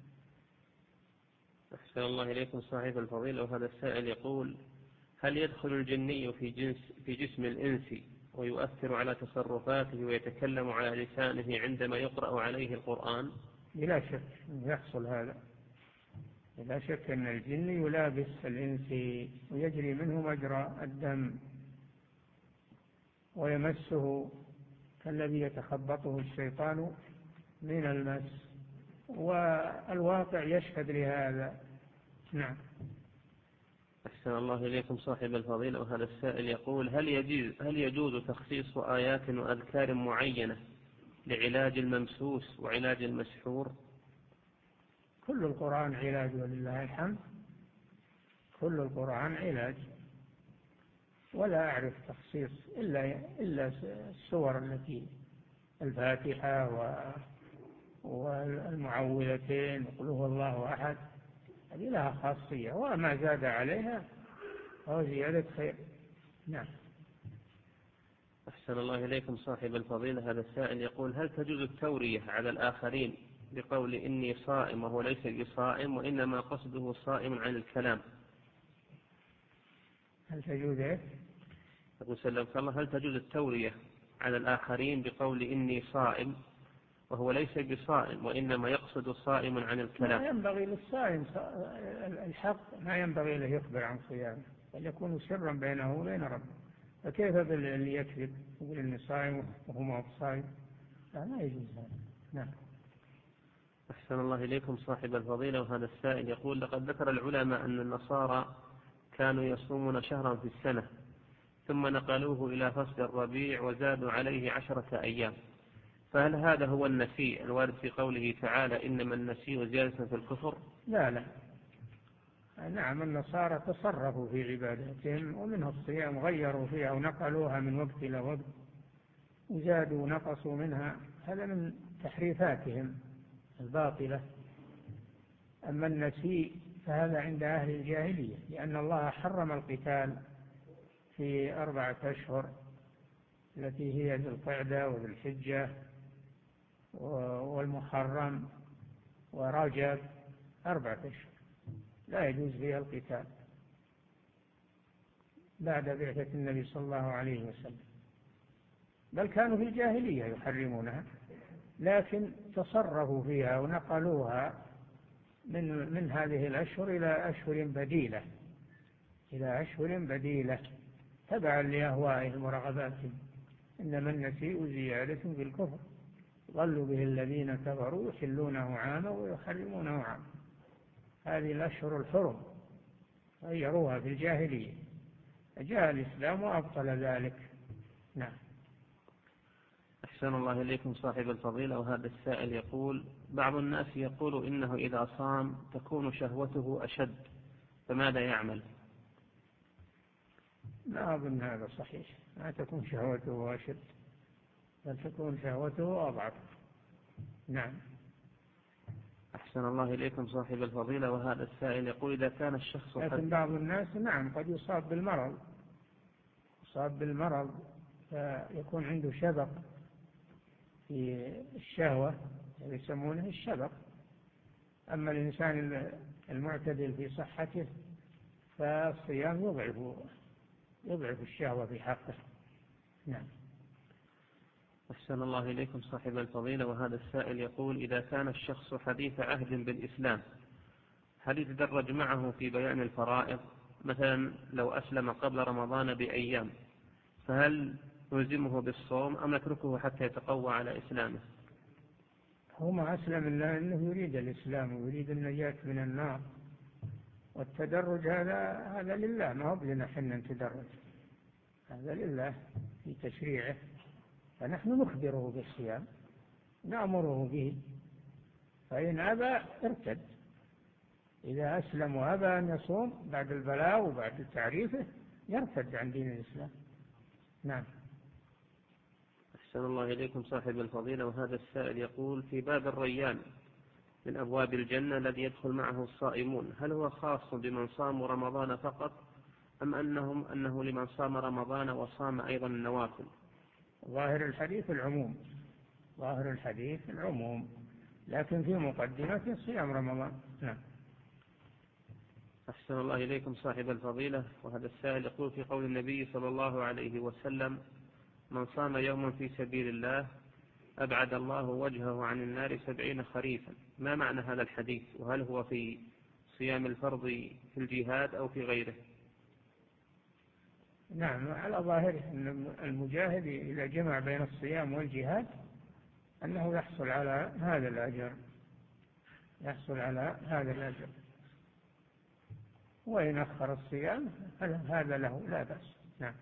أحسن الله إليكم صاحب الفضيلة. وهذا السائل يقول: هل يدخل الجني في جنس في جسم الإنس ويؤثر على تصرفاته ويتكلم على لسانه عندما يقرأ عليه القرآن؟ بلا شك يحصل هذا، بلا شك أن الجن يلابس الإنس ويجري منه مجرى الدم ويمسه كالذي يتخبطه الشيطان من المس، والواقع يشهد لهذا. نعم. أحسن الله إليكم صاحب الفضيلة. وهذا السائل يقول: هل يجوز هل يجوز تخصيص آيات وأذكار معينة لعلاج الممسوس وعلاج المسحور؟ كل القرآن علاج ولله الحمد، كل القرآن علاج، ولا أعرف تخصيص إلا إلا السور التي الفاتحة والمعوذتين وقل هو الله أحد، هذه لها خاصية، وما زاد عليها فهو زيادة خير. نعم. أحسن الله إليكم صاحب الفضيلة. هذا السائل يقول: هل تجوز التورية على الآخرين بقول إني صائم وهو ليس بصائم وإنما قصده صائم عن الكلام؟ هل تجوز إيه؟ يقول سلمك الله: هل تجوز التورية على الآخرين بقول إني صائم وهو ليس بصائم وإنما يقصد صائم عن الكلام؟ ما ينبغي للصائم الحق، ما ينبغي له يخبر عن صيامه، بل يكون سرا بينه وبين ربه. فكيف باللي يكذب يقول إني صائم وهو ما هو صائم؟ لا، ما يجوز هذا. نعم. أحسن الله إليكم صاحب الفضيلة. وهذا السائل يقول: لقد ذكر العلماء أن النصارى كانوا يصومون شهرا في السنة ثم نقلوه إلى فصل الربيع وزادوا عليه عشرة أيام، فهل هذا هو النسيء الوارد في قوله تعالى إنما النسيء زيادة في الكفر؟ لا لا، نعم، النصارى تصرفوا في عباداتهم ومنها الصيام، غيروا فيها ونقلوها من وقت إلى وقت وزادوا ونقصوا منها، هذا من تحريفاتهم الباطلة. أما النسيء فهذا عند أهل الجاهلية، لأن الله حرم القتال في أربعة أشهر التي هي ذي القعدة وذي الحجة والمحرم ورجب، أربعة أشهر لا يجوز فيها القتال بعد بعثة النبي صلى الله عليه وسلم، بل كانوا في الجاهلية يحرمونها، لكن تصرفوا فيها ونقلوها من من هذه الأشهر إلى أشهر بديلة إلى أشهر بديلة تبعا لأهوائهم ورغباتهم. إنما النسيء زيادة في الكفر، ضلوا به الذين كفروا يحلونه عاما ويحرمونه عاما. هذه الأشهر الحرم غيروها في الجاهلية، جاء الإسلام وأبطل ذلك. نعم. أحسن الله إليكم صاحب الفضيلة. وهذا السائل يقول: بعض الناس يقول إنه إذا صام تكون شهوته أشد، فماذا يعمل؟ لا أظن هذا صحيح، ما تكون شهوته أشد، بل تكون شهوته أضعف. نعم. أحسن الله إليكم صاحب الفضيلة. وهذا السائل يقول: إذا كان الشخص لكن بعض الناس نعم قد يصاب بالمرض، يصاب بالمرض فيكون عنده شبق في الشهوة يسمونه الشبق. أما الإنسان المعتدل في صحته فالصيام يضعف يضعف الشهوة في حقه. نعم. أحسن الله إليكم صاحب الفضيلة. وهذا السائل يقول: إذا كان الشخص حديث عهد بالإسلام هل يتدرج معه في بيان الفرائض؟ مثلا لو أسلم قبل رمضان بأيام فهل نلزمه بالصوم أم نتركه حتى يتقوى على إسلامه؟ هو ما أسلم إلا أنه يريد الإسلام ويريد النجاة من النار والتدرج هذا هذا لله، ما هو لنا حنا نتدرج، هذا لله في تشريعه، فنحن نخبره بالصيام نأمره به، فإن أبى ارتد، إذا أسلم وأبى أن يصوم بعد البلاغ وبعد تعريفه يرتد عن دين الإسلام. نعم. أحسن الله إليكم صاحب الفضيلة، وهذا السائل يقول: في باب الريان من أبواب الجنة الذي يدخل معه الصائمون، هل هو خاص بمن صاموا رمضان فقط، أم أنهم أنه لمن صام رمضان وصام أيضا النوافل؟ ظاهر الحديث العموم، ظاهر الحديث العموم، لكن في مقدمة صيام رمضان. نعم. أحسن الله إليكم صاحب الفضيلة، وهذا السائل يقول: في قول النبي صلى الله عليه وسلم: من صام يوما في سبيل الله أبعد الله وجهه عن النار سبعين خريفا، ما معنى هذا الحديث؟ وهل هو في صيام الفرض في الجهاد أو في غيره؟ نعم، على ظاهره أن المجاهد إذا جمع بين الصيام والجهاد أنه يحصل على هذا الأجر، يحصل على هذا الأجر، وإن أخر الصيام هذا له لا بأس. نعم.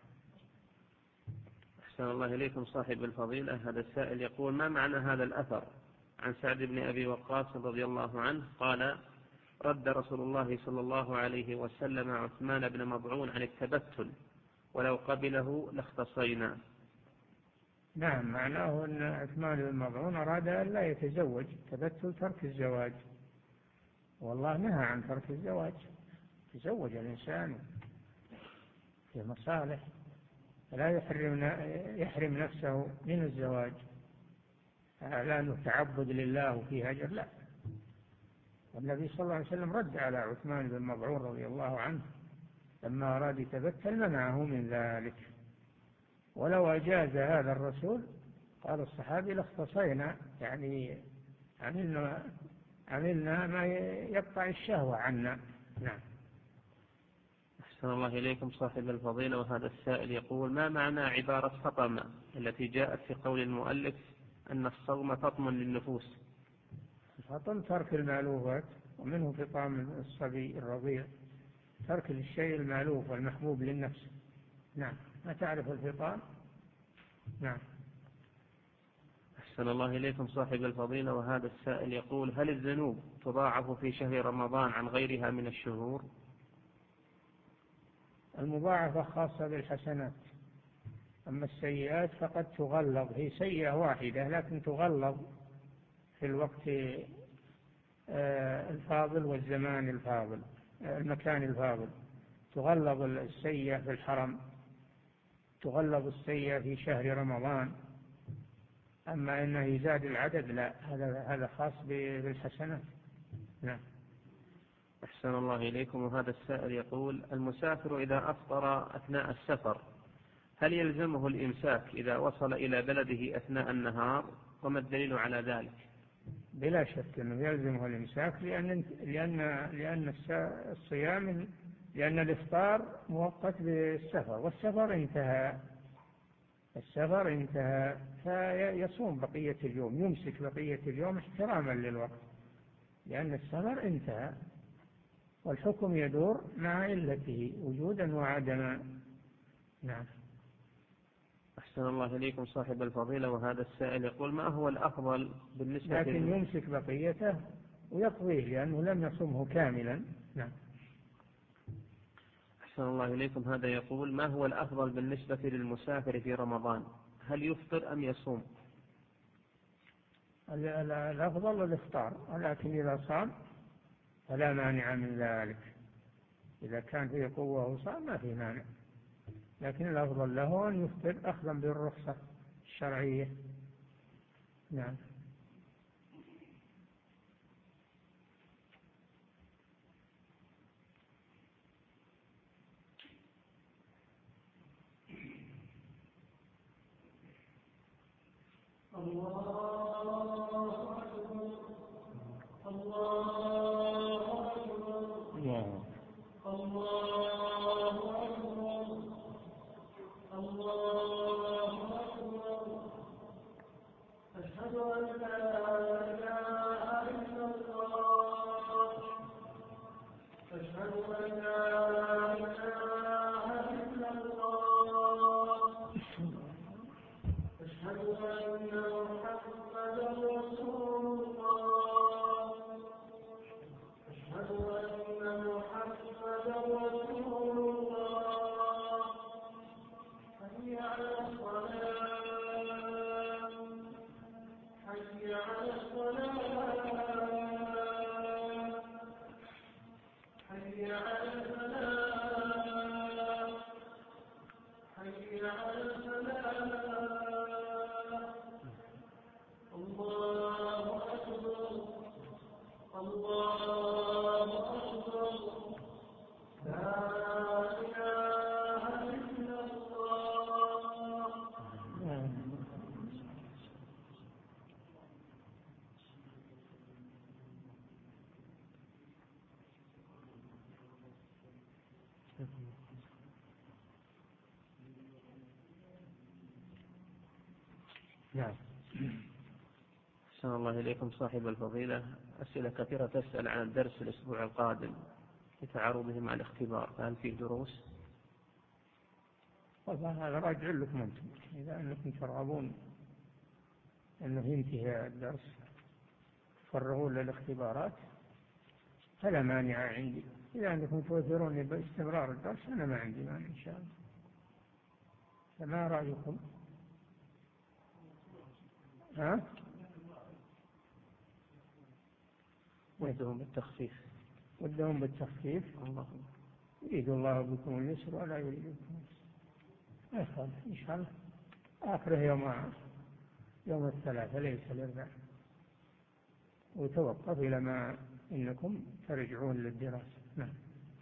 أحسن الله إليكم صاحب الفضيلة، هذا السائل يقول: ما معنى هذا الأثر عن سعد بن أبي وقاص رضي الله عنه قال: رد رسول الله صلى الله عليه وسلم عثمان بن مضعون عن التبتل ولو قبله لاختصينا؟ نعم، معناه أن عثمان بن مضعون أراد أن لا يتزوج، تبتل ترك الزواج، والله نهى عن ترك الزواج، يتزوج الإنسان في مصالح، لا يحرم يحرم نفسه من الزواج لا تعبد لله وفيه أجر، لا. والنبي صلى الله عليه وسلم رد على عثمان بن مضعون رضي الله عنه لما أراد يتبتل منعه من ذلك، ولو أجاز هذا الرسول قال الصحابي لاختصينا، يعني عملنا, عملنا ما يقطع الشهوة عنا. نعم. أحسن الله إليكم صاحب الفضيلة، وهذا السائل يقول: ما معنى عبارة فطمة التي جاءت في قول المؤلف أن الصوم فطم للنفوس؟ الفطم ترك المألوفات، ومنه فطام الصبي الرضيع، ترك الشيء المألوف والمحبوب للنفس. نعم. ما تعرف الفطام؟ نعم. أحسن الله إليكم صاحب الفضيلة، وهذا السائل يقول: هل الذنوب تضاعف في شهر رمضان عن غيرها من الشهور؟ المضاعفة خاصة بالحسنات، أما السيئات فقد تغلظ، هي سيئة واحدة لكن تغلظ في الوقت الفاضل والزمان الفاضل، المكان الفاضل، تغلظ السيئة في الحرم، تغلظ السيئة في شهر رمضان، أما أنه يزاد العدد لا، هذا هذا خاص بالحسنات. نعم. أحسن الله إليكم، وهذا السائل يقول: المسافر إذا أفطر أثناء السفر هل يلزمه الإمساك إذا وصل إلى بلده أثناء النهار، وما الدليل على ذلك؟ بلا شك أنه يلزمه الإمساك، لأن لأن لأن الصيام لأن الإفطار مؤقت بالسفر، والسفر انتهى، السفر انتهى، فيصوم بقية اليوم، يمسك بقية اليوم احتراما للوقت، لأن السفر انتهى، والحكم يدور مع علته وجودا وعدما. نعم. أحسن الله إليكم صاحب الفضيلة، وهذا السائل يقول: ما هو الأفضل بالنسبة لكن يمسك بقيته ويقضيه لأنه لم يصمه كاملا. نعم. أحسن الله إليكم، هذا يقول: ما هو الأفضل بالنسبة للمسافر في رمضان، هل يفطر أم يصوم؟ الأفضل الإفطار، ولكن إذا صام فلا مانع من ذلك، إذا كان فيه قوة وصام ما فيه مانع، لكن الأفضل له أن يفطر أخذا بالرخصة الشرعية. نعم. الله أكبر، الله أكبر، الله أكبر، الله أكبر، أشهد أن لا إله إلا الله، أشهد نعم. أحسن الله إليكم صاحب الفضيلة، أسئلة كثيرة تسأل عن الدرس الأسبوع القادم لتعارضه مع الاختبار، فهل فيه دروس؟ والله هذا راجع لكم أنتم، إذا أنكم ترغبون أنه ينتهي الدرس تفرغون للاختبارات فلا مانع عندي، إذا أنكم توفرون باستمرار الدرس أنا ما عندي مانع إن شاء الله. فما رأيكم؟ ها؟ ودهم بالتخفيف. ودهم بالتخفيف. الله يريد الله بكم اليسر ولا يريد بكم اليسر. أفضل إن شاء الله آخره يوم يوم الثلاثاء ليس الأربعاء، وتوقف إلى ما إنكم ترجعون للدراسة. نعم.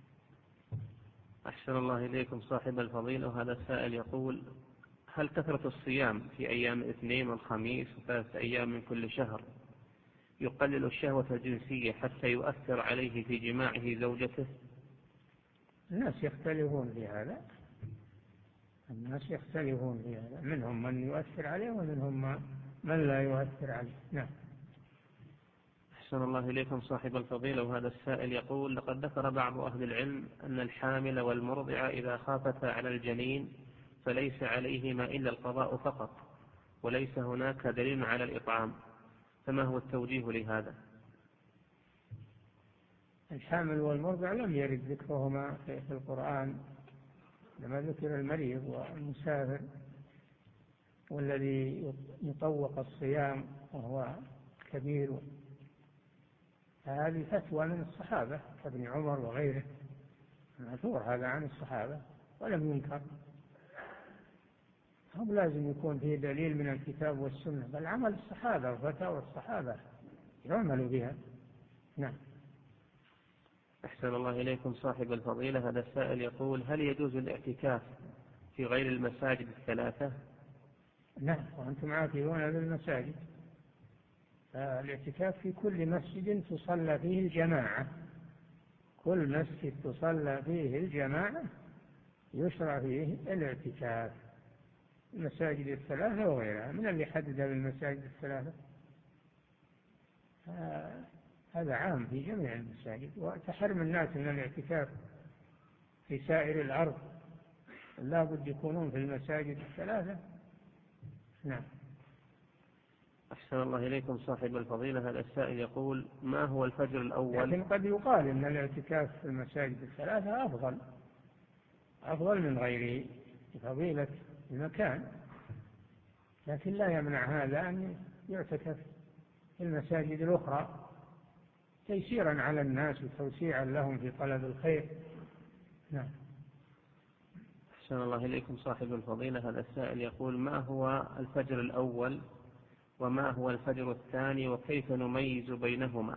أحسن الله إليكم صاحب الفضيلة، وهذا السائل يقول: هل كثرة الصيام في أيام الاثنين والخميس وثلاثة أيام من كل شهر يقلل الشهوة الجنسية حتى يؤثر عليه في جماعه زوجته؟ الناس يختلفون في هذا، الناس يختلفون في هذا، منهم من يؤثر عليه ومنهم من لا يؤثر عليه. نعم. أحسن الله إليكم صاحب الفضيلة، وهذا السائل يقول: لقد ذكر بعض أهل العلم أن الحامل والمرضع إذا خافتا على الجنين فليس عليهما إلا القضاء فقط، وليس هناك دليل على الإطعام، فما هو التوجيه لهذا؟ الحامل والمرضع لم يرد ذكرهما في القرآن، لما ذكر المريض والمسافر والذي يطوق الصيام وهو كبير. هذه فتوى من الصحابة كابن عمر وغيره، مأثور هذا عن الصحابة ولم ينكر. هم لازم يكون فيه دليل من الكتاب والسنة، بل عمل الصحابة وفتاوى الصحابة يعمل بها. نعم. أحسن الله إليكم صاحب الفضيلة، هذا السائل يقول: هل يجوز الاعتكاف في غير المساجد الثلاثة؟ نعم، وأنتم عاكفون بالمساجد. الاعتكاف في كل مسجد تصلى فيه الجماعة، كل مسجد تصلى فيه الجماعة يشرع فيه الاعتكاف. المساجد الثلاثة وغيرها، من اللي حددها بالمساجد الثلاثة؟ هذا عام في جميع المساجد، وتحرم الناس من الاعتكاف في سائر الأرض، لا بد يكونون في المساجد الثلاثة. نعم. أحسن الله إليكم صاحب الفضيلة، هذا السائل يقول: ما هو الفجر الأول؟ لكن قد يقال أن الاعتكاف في المساجد الثلاثة أفضل أفضل من غيره بفضيلة المكان، لكن لا يمنع هذا أن يعتكف في المساجد الأخرى تيسيرا على الناس وتوسيعا لهم في طلب الخير. نعم. أحسن الله إليكم صاحب الفضيلة، هذا السائل يقول: ما هو الفجر الأول وما هو الفجر الثاني وكيف نميز بينهما؟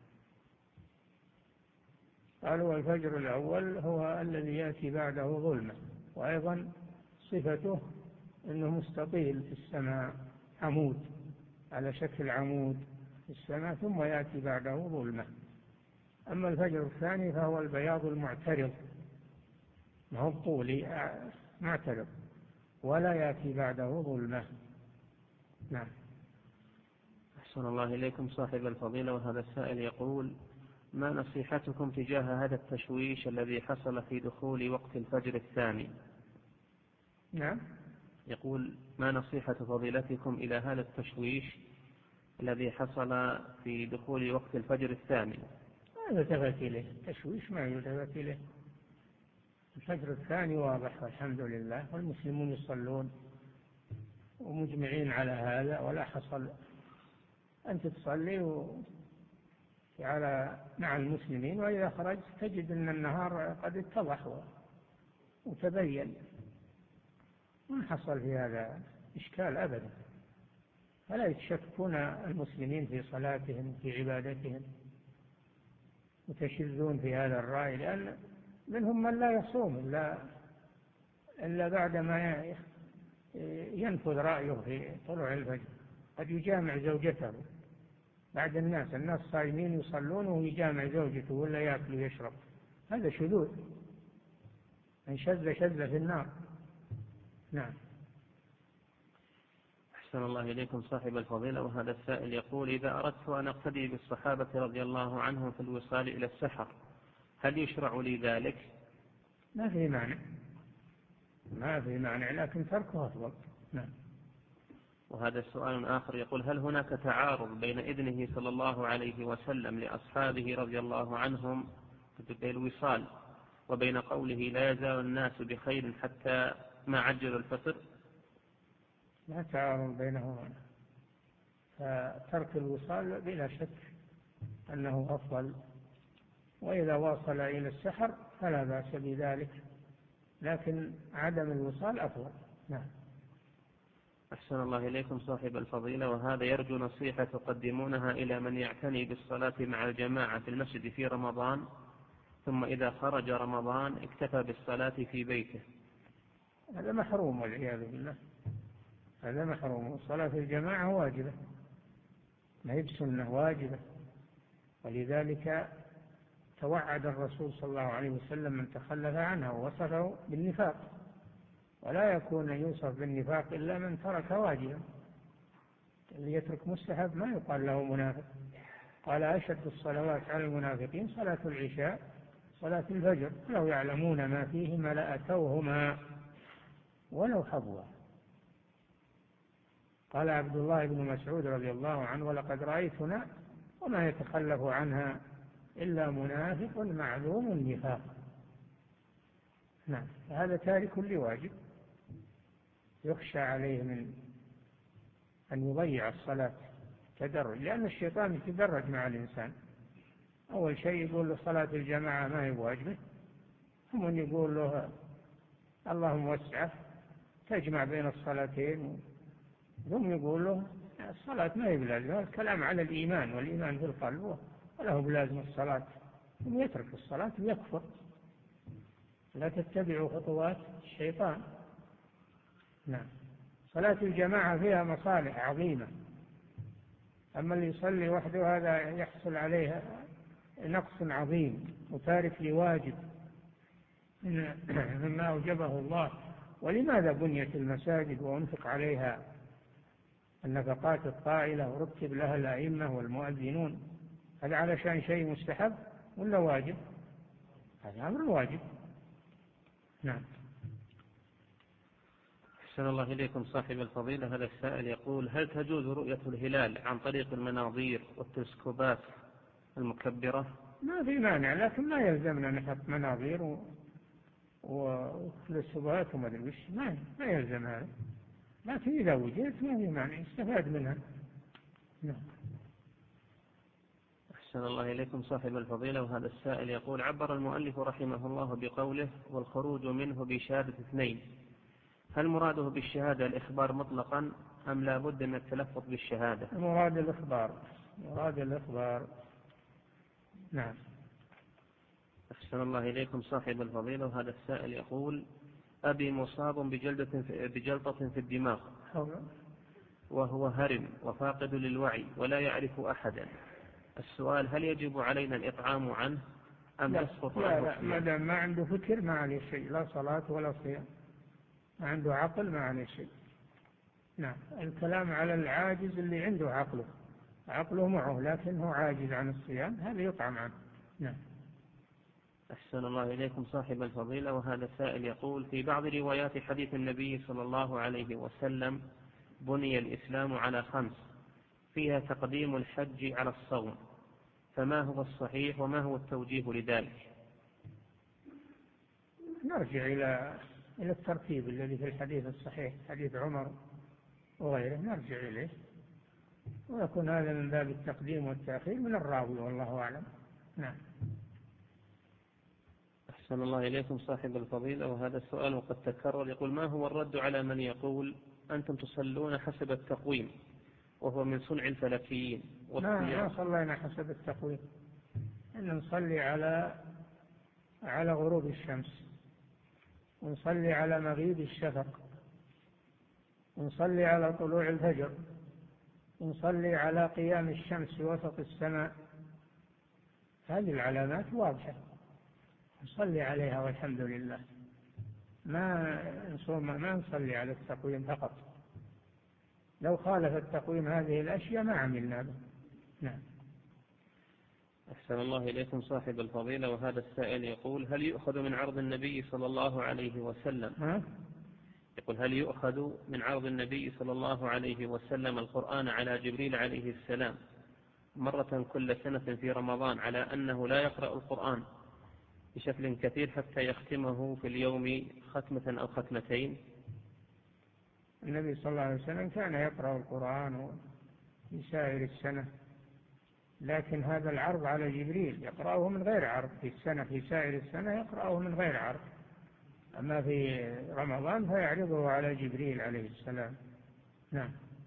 قالوا الفجر الأول هو الذي يأتي بعده ظلمة، وأيضا صفته أنه مستطيل في السماء، عمود على شكل عمود في السماء، ثم يأتي بعده ظلمة. أما الفجر الثاني فهو البياض المعترض، ما هو الطولي، معترض، ولا يأتي بعده ظلمة. نعم. أحسن الله إليكم صاحب الفضيلة، وهذا السائل يقول: ما نصيحتكم تجاه هذا التشويش الذي حصل في دخول وقت الفجر الثاني؟ نعم. يقول: ما نصيحة فضيلتكم إلى هذا التشويش الذي حصل في دخول وقت الفجر الثاني؟ ما يلتفت إليه التشويش، ما يلتفت إليه. الفجر الثاني واضح والحمد لله، والمسلمون يصلون ومجمعين على هذا، ولا حصل أنت تصلي على مع المسلمين، وإذا خرجت تجد أن النهار قد اتضح وتبين، ما حصل في هذا إشكال أبدا. فلا يتشكون المسلمين في صلاتهم في عبادتهم وتشذون في هذا الرأي، لأن منهم من لا يصوم إلا, إلا بعدما ينفذ رأيه في طلوع الفجر، قد يجامع زوجته بعد الناس الناس صايمين يصلون وهو يجامع زوجته ولا يأكل ويشرب، هذا شذوذ، من شذ شذ في النار. نعم. أحسن الله إليكم صاحب الفضيلة، وهذا السائل يقول: إذا أردت أن أقتدي بالصحابة رضي الله عنهم في الوصال إلى السحر، هل يشرع لي ذلك؟ ما في مانع، ما في مانع، لكن تركه أفضل. نعم. وهذا سؤال آخر يقول: هل هناك تعارض بين إذنه صلى الله عليه وسلم لأصحابه رضي الله عنهم بالوصال وبين قوله لا يزال الناس بخير حتى ما عجلوا الفطر؟ لا تعارض بينهما، فترك الوصال بلا شك أنه أفضل، وإذا واصل إلى السحر فلا بأس بذلك، لكن عدم الوصال أفضل. نعم. أحسن الله إليكم صاحب الفضيلة، وهذا يرجو نصيحة تقدمونها إلى من يعتني بالصلاة مع الجماعة في المسجد في رمضان، ثم إذا خرج رمضان اكتفى بالصلاة في بيته. هذا محروم والعياذ بالله، هذا محروم. صلاة الجماعة واجبة، ما هي بسنة، واجبة، ولذلك توعد الرسول صلى الله عليه وسلم من تخلف عنها ووصفه بالنفاق، ولا يكون يوصف بالنفاق إلا من ترك واجبا. اللي يترك مستحب ما يقال له منافق. قال: أشد الصلوات على المنافقين صلاة العشاء صلاة الفجر، لو يعلمون ما فيهما لأتوهما ولو حبوا. قال عبد الله بن مسعود رضي الله عنه: ولقد رأيتنا وما يتخلف عنها إلا منافق معلوم النفاق. نعم. هذا تارك لواجب يخشى عليه من أن يضيع الصلاة تدرج، لأن الشيطان يتدرج مع الإنسان. أول شيء يقول له صلاة الجماعة ما هي واجبة، ثم يقول له اللهم وسعه تجمع بين الصلاتين، ثم يقول له الصلاة ما هي بلازمة. الكلام على الإيمان، والإيمان في القلب وله بلازم الصلاة، ثم يترك الصلاة ويكفر. لا تتبعوا خطوات الشيطان. نعم. صلاة الجماعة فيها مصالح عظيمة، أما اللي يصلي وحده هذا يحصل عليه نقص عظيم وتارك لواجب مما أوجبه الله. ولماذا بنيت المساجد وأنفق عليها النفقات الطائلة ورتب لها الأئمة والمؤذنون؟ هذا علشان شيء مستحب ولا واجب؟ هذا أمر واجب. نعم. أحسن الله إليكم صاحب الفضيلة، هذا السائل يقول: هل تجوز رؤية الهلال عن طريق المناظير والتلسكوبات المكبرة؟ ما في مانع، لكن ما يلزمنا نحط مناظير وتلسكوبات وما أدري وش، ما ما يلزم هذا، لكن إذا وجدت ما في مانع يستفاد منها. نعم. أحسن الله إليكم صاحب الفضيلة، وهذا السائل يقول: عبر المؤلف رحمه الله بقوله والخروج منه بشهادة اثنين، هل مراده بالشهادة الإخبار مطلقا أم لا بد من التلفظ بالشهادة؟ مراد الإخبار، مراد الإخبار. نعم. أحسن الله إليكم صاحب الفضيلة، وهذا السائل يقول: أبي مصاب بجلدة بجلطة في الدماغ وهو هرم وفاقد للوعي ولا يعرف أحدا، السؤال: هل يجب علينا الإطعام عنه أم يسقط عنه؟ لا لا، ما دام ما عنده فكر ما عليه شيء، لا صلاة ولا صيام. ما عنده عقل ما عليه شيء. نعم. الكلام على العاجز اللي عنده عقله، عقله معه لكنه عاجز عن الصيام، هذا يطعم عنه. نعم. أحسن الله إليكم صاحب الفضيلة، وهذا السائل يقول: في بعض روايات حديث النبي صلى الله عليه وسلم بني الإسلام على خمس، فيها تقديم الحج على الصوم، فما هو الصحيح وما هو التوجيه لذلك؟ نرجع إلى إلى الترتيب الذي في الحديث الصحيح، حديث عمر وغيره، نرجع إليه، ويكون هذا من باب التقديم والتأخير من الراوي، والله أعلم. نعم. أحسن الله إليكم صاحب الفضيلة، وهذا السؤال وقد تكرر، يقول: ما هو الرد على من يقول أنتم تصلون حسب التقويم وهو من صنع الفلكيين؟ ما ما صلينا حسب التقويم، إن نصلي على على غروب الشمس، ونصلي على مغيب الشفق، ونصلي على طلوع الفجر، ونصلي على قيام الشمس في وسط السماء. هذه العلامات واضحة نصلي عليها والحمد لله. ما نصوم ما نصلي على التقويم فقط، لو خالف التقويم هذه الأشياء ما عملنا به. نعم. أحسن الله إليكم صاحب الفضيلة، وهذا السائل يقول: هل يؤخذ من عرض النبي صلى الله عليه وسلم ها؟ يقول هل يؤخذ من عرض النبي صلى الله عليه وسلم القرآن على جبريل عليه السلام مرة كل سنة في رمضان على أنه لا يقرأ القرآن بشكل كثير حتى يختمه في اليوم ختمة أو ختمتين؟ النبي صلى الله عليه وسلم كان يقرأ القرآن في سائر السنة، لكن هذا العرض على جبريل يقرأه من غير عرض في السنة، في سائر السنة يقرأه من غير عرض، أما في رمضان فيعرضه على جبريل عليه السلام. نعم.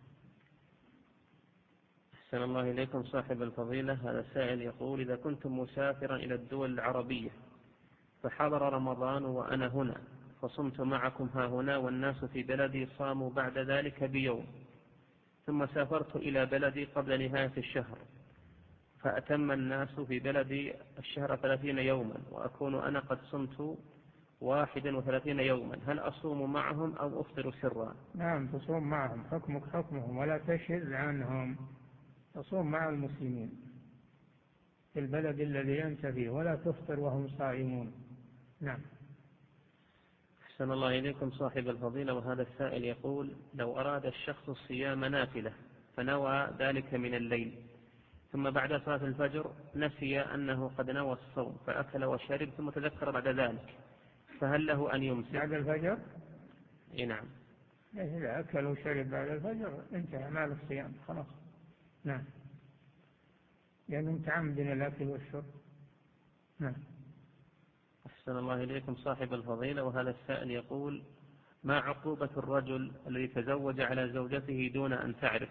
أحسن الله إليكم صاحب الفضيلة، هذا سائل يقول: إذا كنت مسافرا إلى الدول العربية فحضر رمضان وأنا هنا، فصمت معكم ها هنا والناس في بلدي صاموا بعد ذلك بيوم، ثم سافرت إلى بلدي قبل نهاية الشهر فأتم الناس في بلدي الشهر ثلاثين يوما وأكون أنا قد صمت واحدا وثلاثين يوما، هل أصوم معهم أو أفطر سرا؟ نعم، تصوم معهم، حكمك حكمهم ولا تشهد عنهم، تصوم مع المسلمين في البلد الذي أنت فيه ولا تفطر وهم صائمون. نعم. أحسن الله إليكم صاحب الفضيلة، وهذا السائل يقول: لو أراد الشخص الصيام نافلة فنوى ذلك من الليل، ثم بعد صلاة الفجر نسي أنه قد نوى الصوم فأكل وشرب ثم تذكر بعد ذلك، فهل له أن يمسك بعد الفجر؟ إيه نعم. إذا أكل وشرب بعد الفجر انتهى مال الصيام خلاص. نعم، لأنه متعمد الأكل والشرب. نعم. أحسن الله إليكم صاحب الفضيلة، وهذا السائل يقول: ما عقوبة الرجل الذي تزوج على زوجته دون أن تعرف؟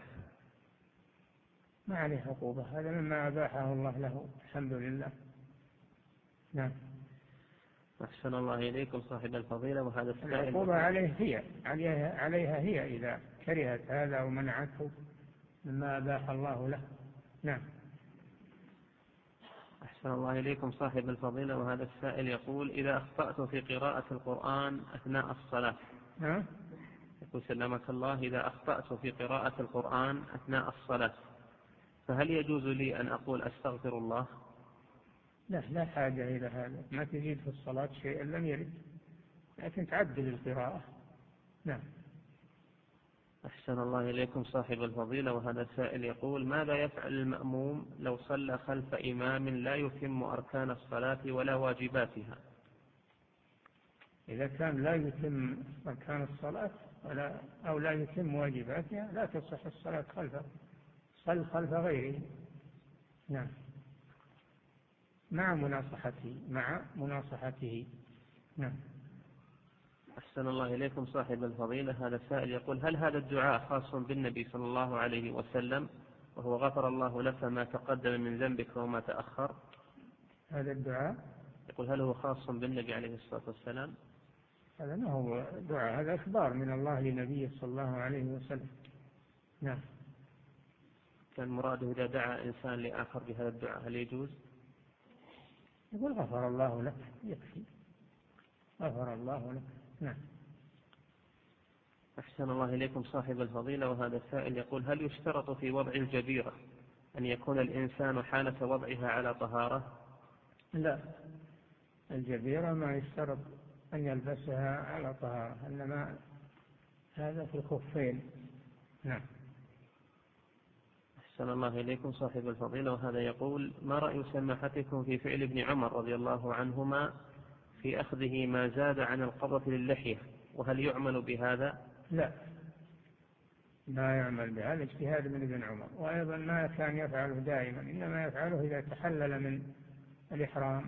ما عليه عقوبة، هذا مما أباحه الله له، الحمد لله. نعم. أحسن الله إليكم صاحب الفضيلة، وهذا السائل العقوبة عليه هي عليها, عليها هي إذا كرهت هذا ومنعته مما أباح الله له. نعم. أحسن الله إليكم صاحب الفضيلة، وهذا السائل يقول: إذا أخطأت في قراءة القرآن أثناء الصلاة، ها؟ يقول سلمك الله: إذا أخطأت في قراءة القرآن أثناء الصلاة فهل يجوز لي أن أقول أستغفر الله؟ لا لا حاجة إلى هذا، ما تزيد في الصلاة شيئا لم يرد، لكن تعدل القراءة. نعم. أحسن الله إليكم صاحب الفضيلة، وهذا السائل يقول: ماذا يفعل المأموم لو صلى خلف إمام لا يتم أركان الصلاة ولا واجباتها؟ إذا كان لا يتم أركان الصلاة ولا أو لا يتم واجباتها لا تصح الصلاة خلفه، صل خلف غيره. نعم، مع مناصحته مع مناصحته. نعم. أحسن الله إليكم صاحب الفضيلة، هذا السائل يقول: هل هذا الدعاء خاص بالنبي صلى الله عليه وسلم وهو غفر الله لك ما تقدم من ذنبك وما تأخر؟ هذا الدعاء يقول: هل هو خاص بالنبي عليه الصلاة والسلام؟ هذا ما هو دعاء، هذا إخبار من الله لنبيه صلى الله عليه وسلم. نعم. كان مراده إذا دعا إنسان لآخر بهذا الدعاء هل يجوز؟ يقول غفر الله لك، يكفي غفر الله لك. نعم. أحسن الله إليكم صاحب الفضيلة، وهذا السائل يقول: هل يشترط في وضع الجبيرة أن يكون الإنسان حالة وضعها على طهارة؟ لا، الجبيرة ما يشترط أن يلبسها على طهارة، إنما هذا في الخفين. نعم. أحسن الله إليكم صاحب الفضيلة، وهذا يقول: ما رأي سماحتكم في فعل ابن عمر رضي الله عنهما في أخذه ما زاد عن القبضة للحية، وهل يعمل بهذا؟ لا، ما يعمل بهذا، اجتهاد من ابن عمر، وأيضا ما كان يفعله دائما، إنما يفعله إذا تحلل من الإحرام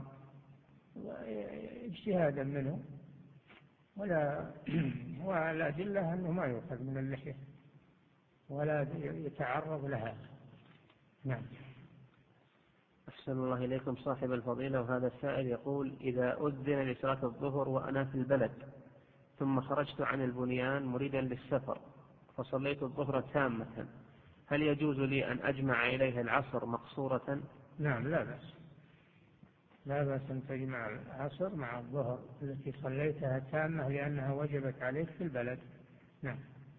اجتهادا منه، ولا والأدلة أنه ما يؤخذ من اللحية ولا يتعرض لها. نعم. أحسن الله إليكم صاحب الفضيلة، وهذا السائل يقول: إذا أذن لصلاة الظهر وأنا في البلد ثم خرجت عن البنيان مريدا للسفر فصليت الظهر تامة، هل يجوز لي أن أجمع إليها العصر مقصورة؟ نعم، لا بأس، لا بأس أن تجمع العصر مع الظهر التي صليتها تامة لأنها وجبت عليك في البلد. نعم.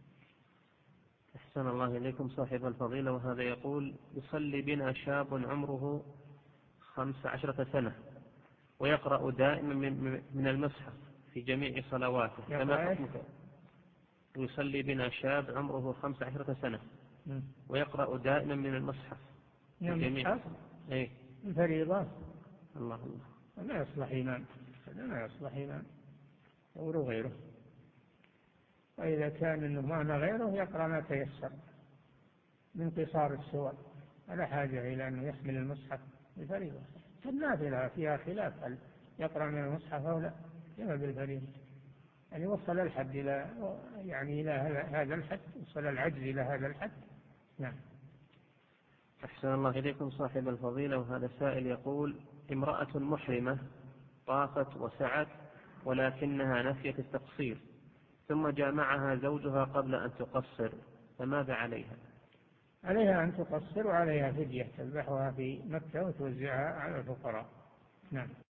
أحسن الله إليكم صاحب الفضيلة، وهذا يقول: يصلي بنا شاب عمره خمس عشرة سنة ويقرأ دائما من المصحف في جميع صلواته، فما حكمه؟ يصلي بنا شاب عمره خمس عشرة سنة ويقرأ دائما من المصحف في جميع ايه الفريضة. الله الله، ما يصلح إمام، ما يصلح إمام، يقول غيره. وإذا كان إنه معنا غيره يقرأ ما تيسر من قصار السور، ولا حاجة إلى أنه يحمل المصحف بالفريضة. النافلة فيها خلاف، هل يقرأ من المصحف أو لا، كما بالفريضة. يعني وصل الحد إلى يعني إلى هذا الحد، وصل العجز إلى هذا الحد. نعم. أحسن الله إليكم صاحب الفضيلة، وهذا سائل يقول: امرأة محرمة طافت وسعت ولكنها نفيت التقصير، ثم جامعها زوجها قبل أن تقصر، فماذا عليها؟ عليها أن تقصر، وعليها فدية تذبحها في مكة وتوزعها على الفقراء. نعم.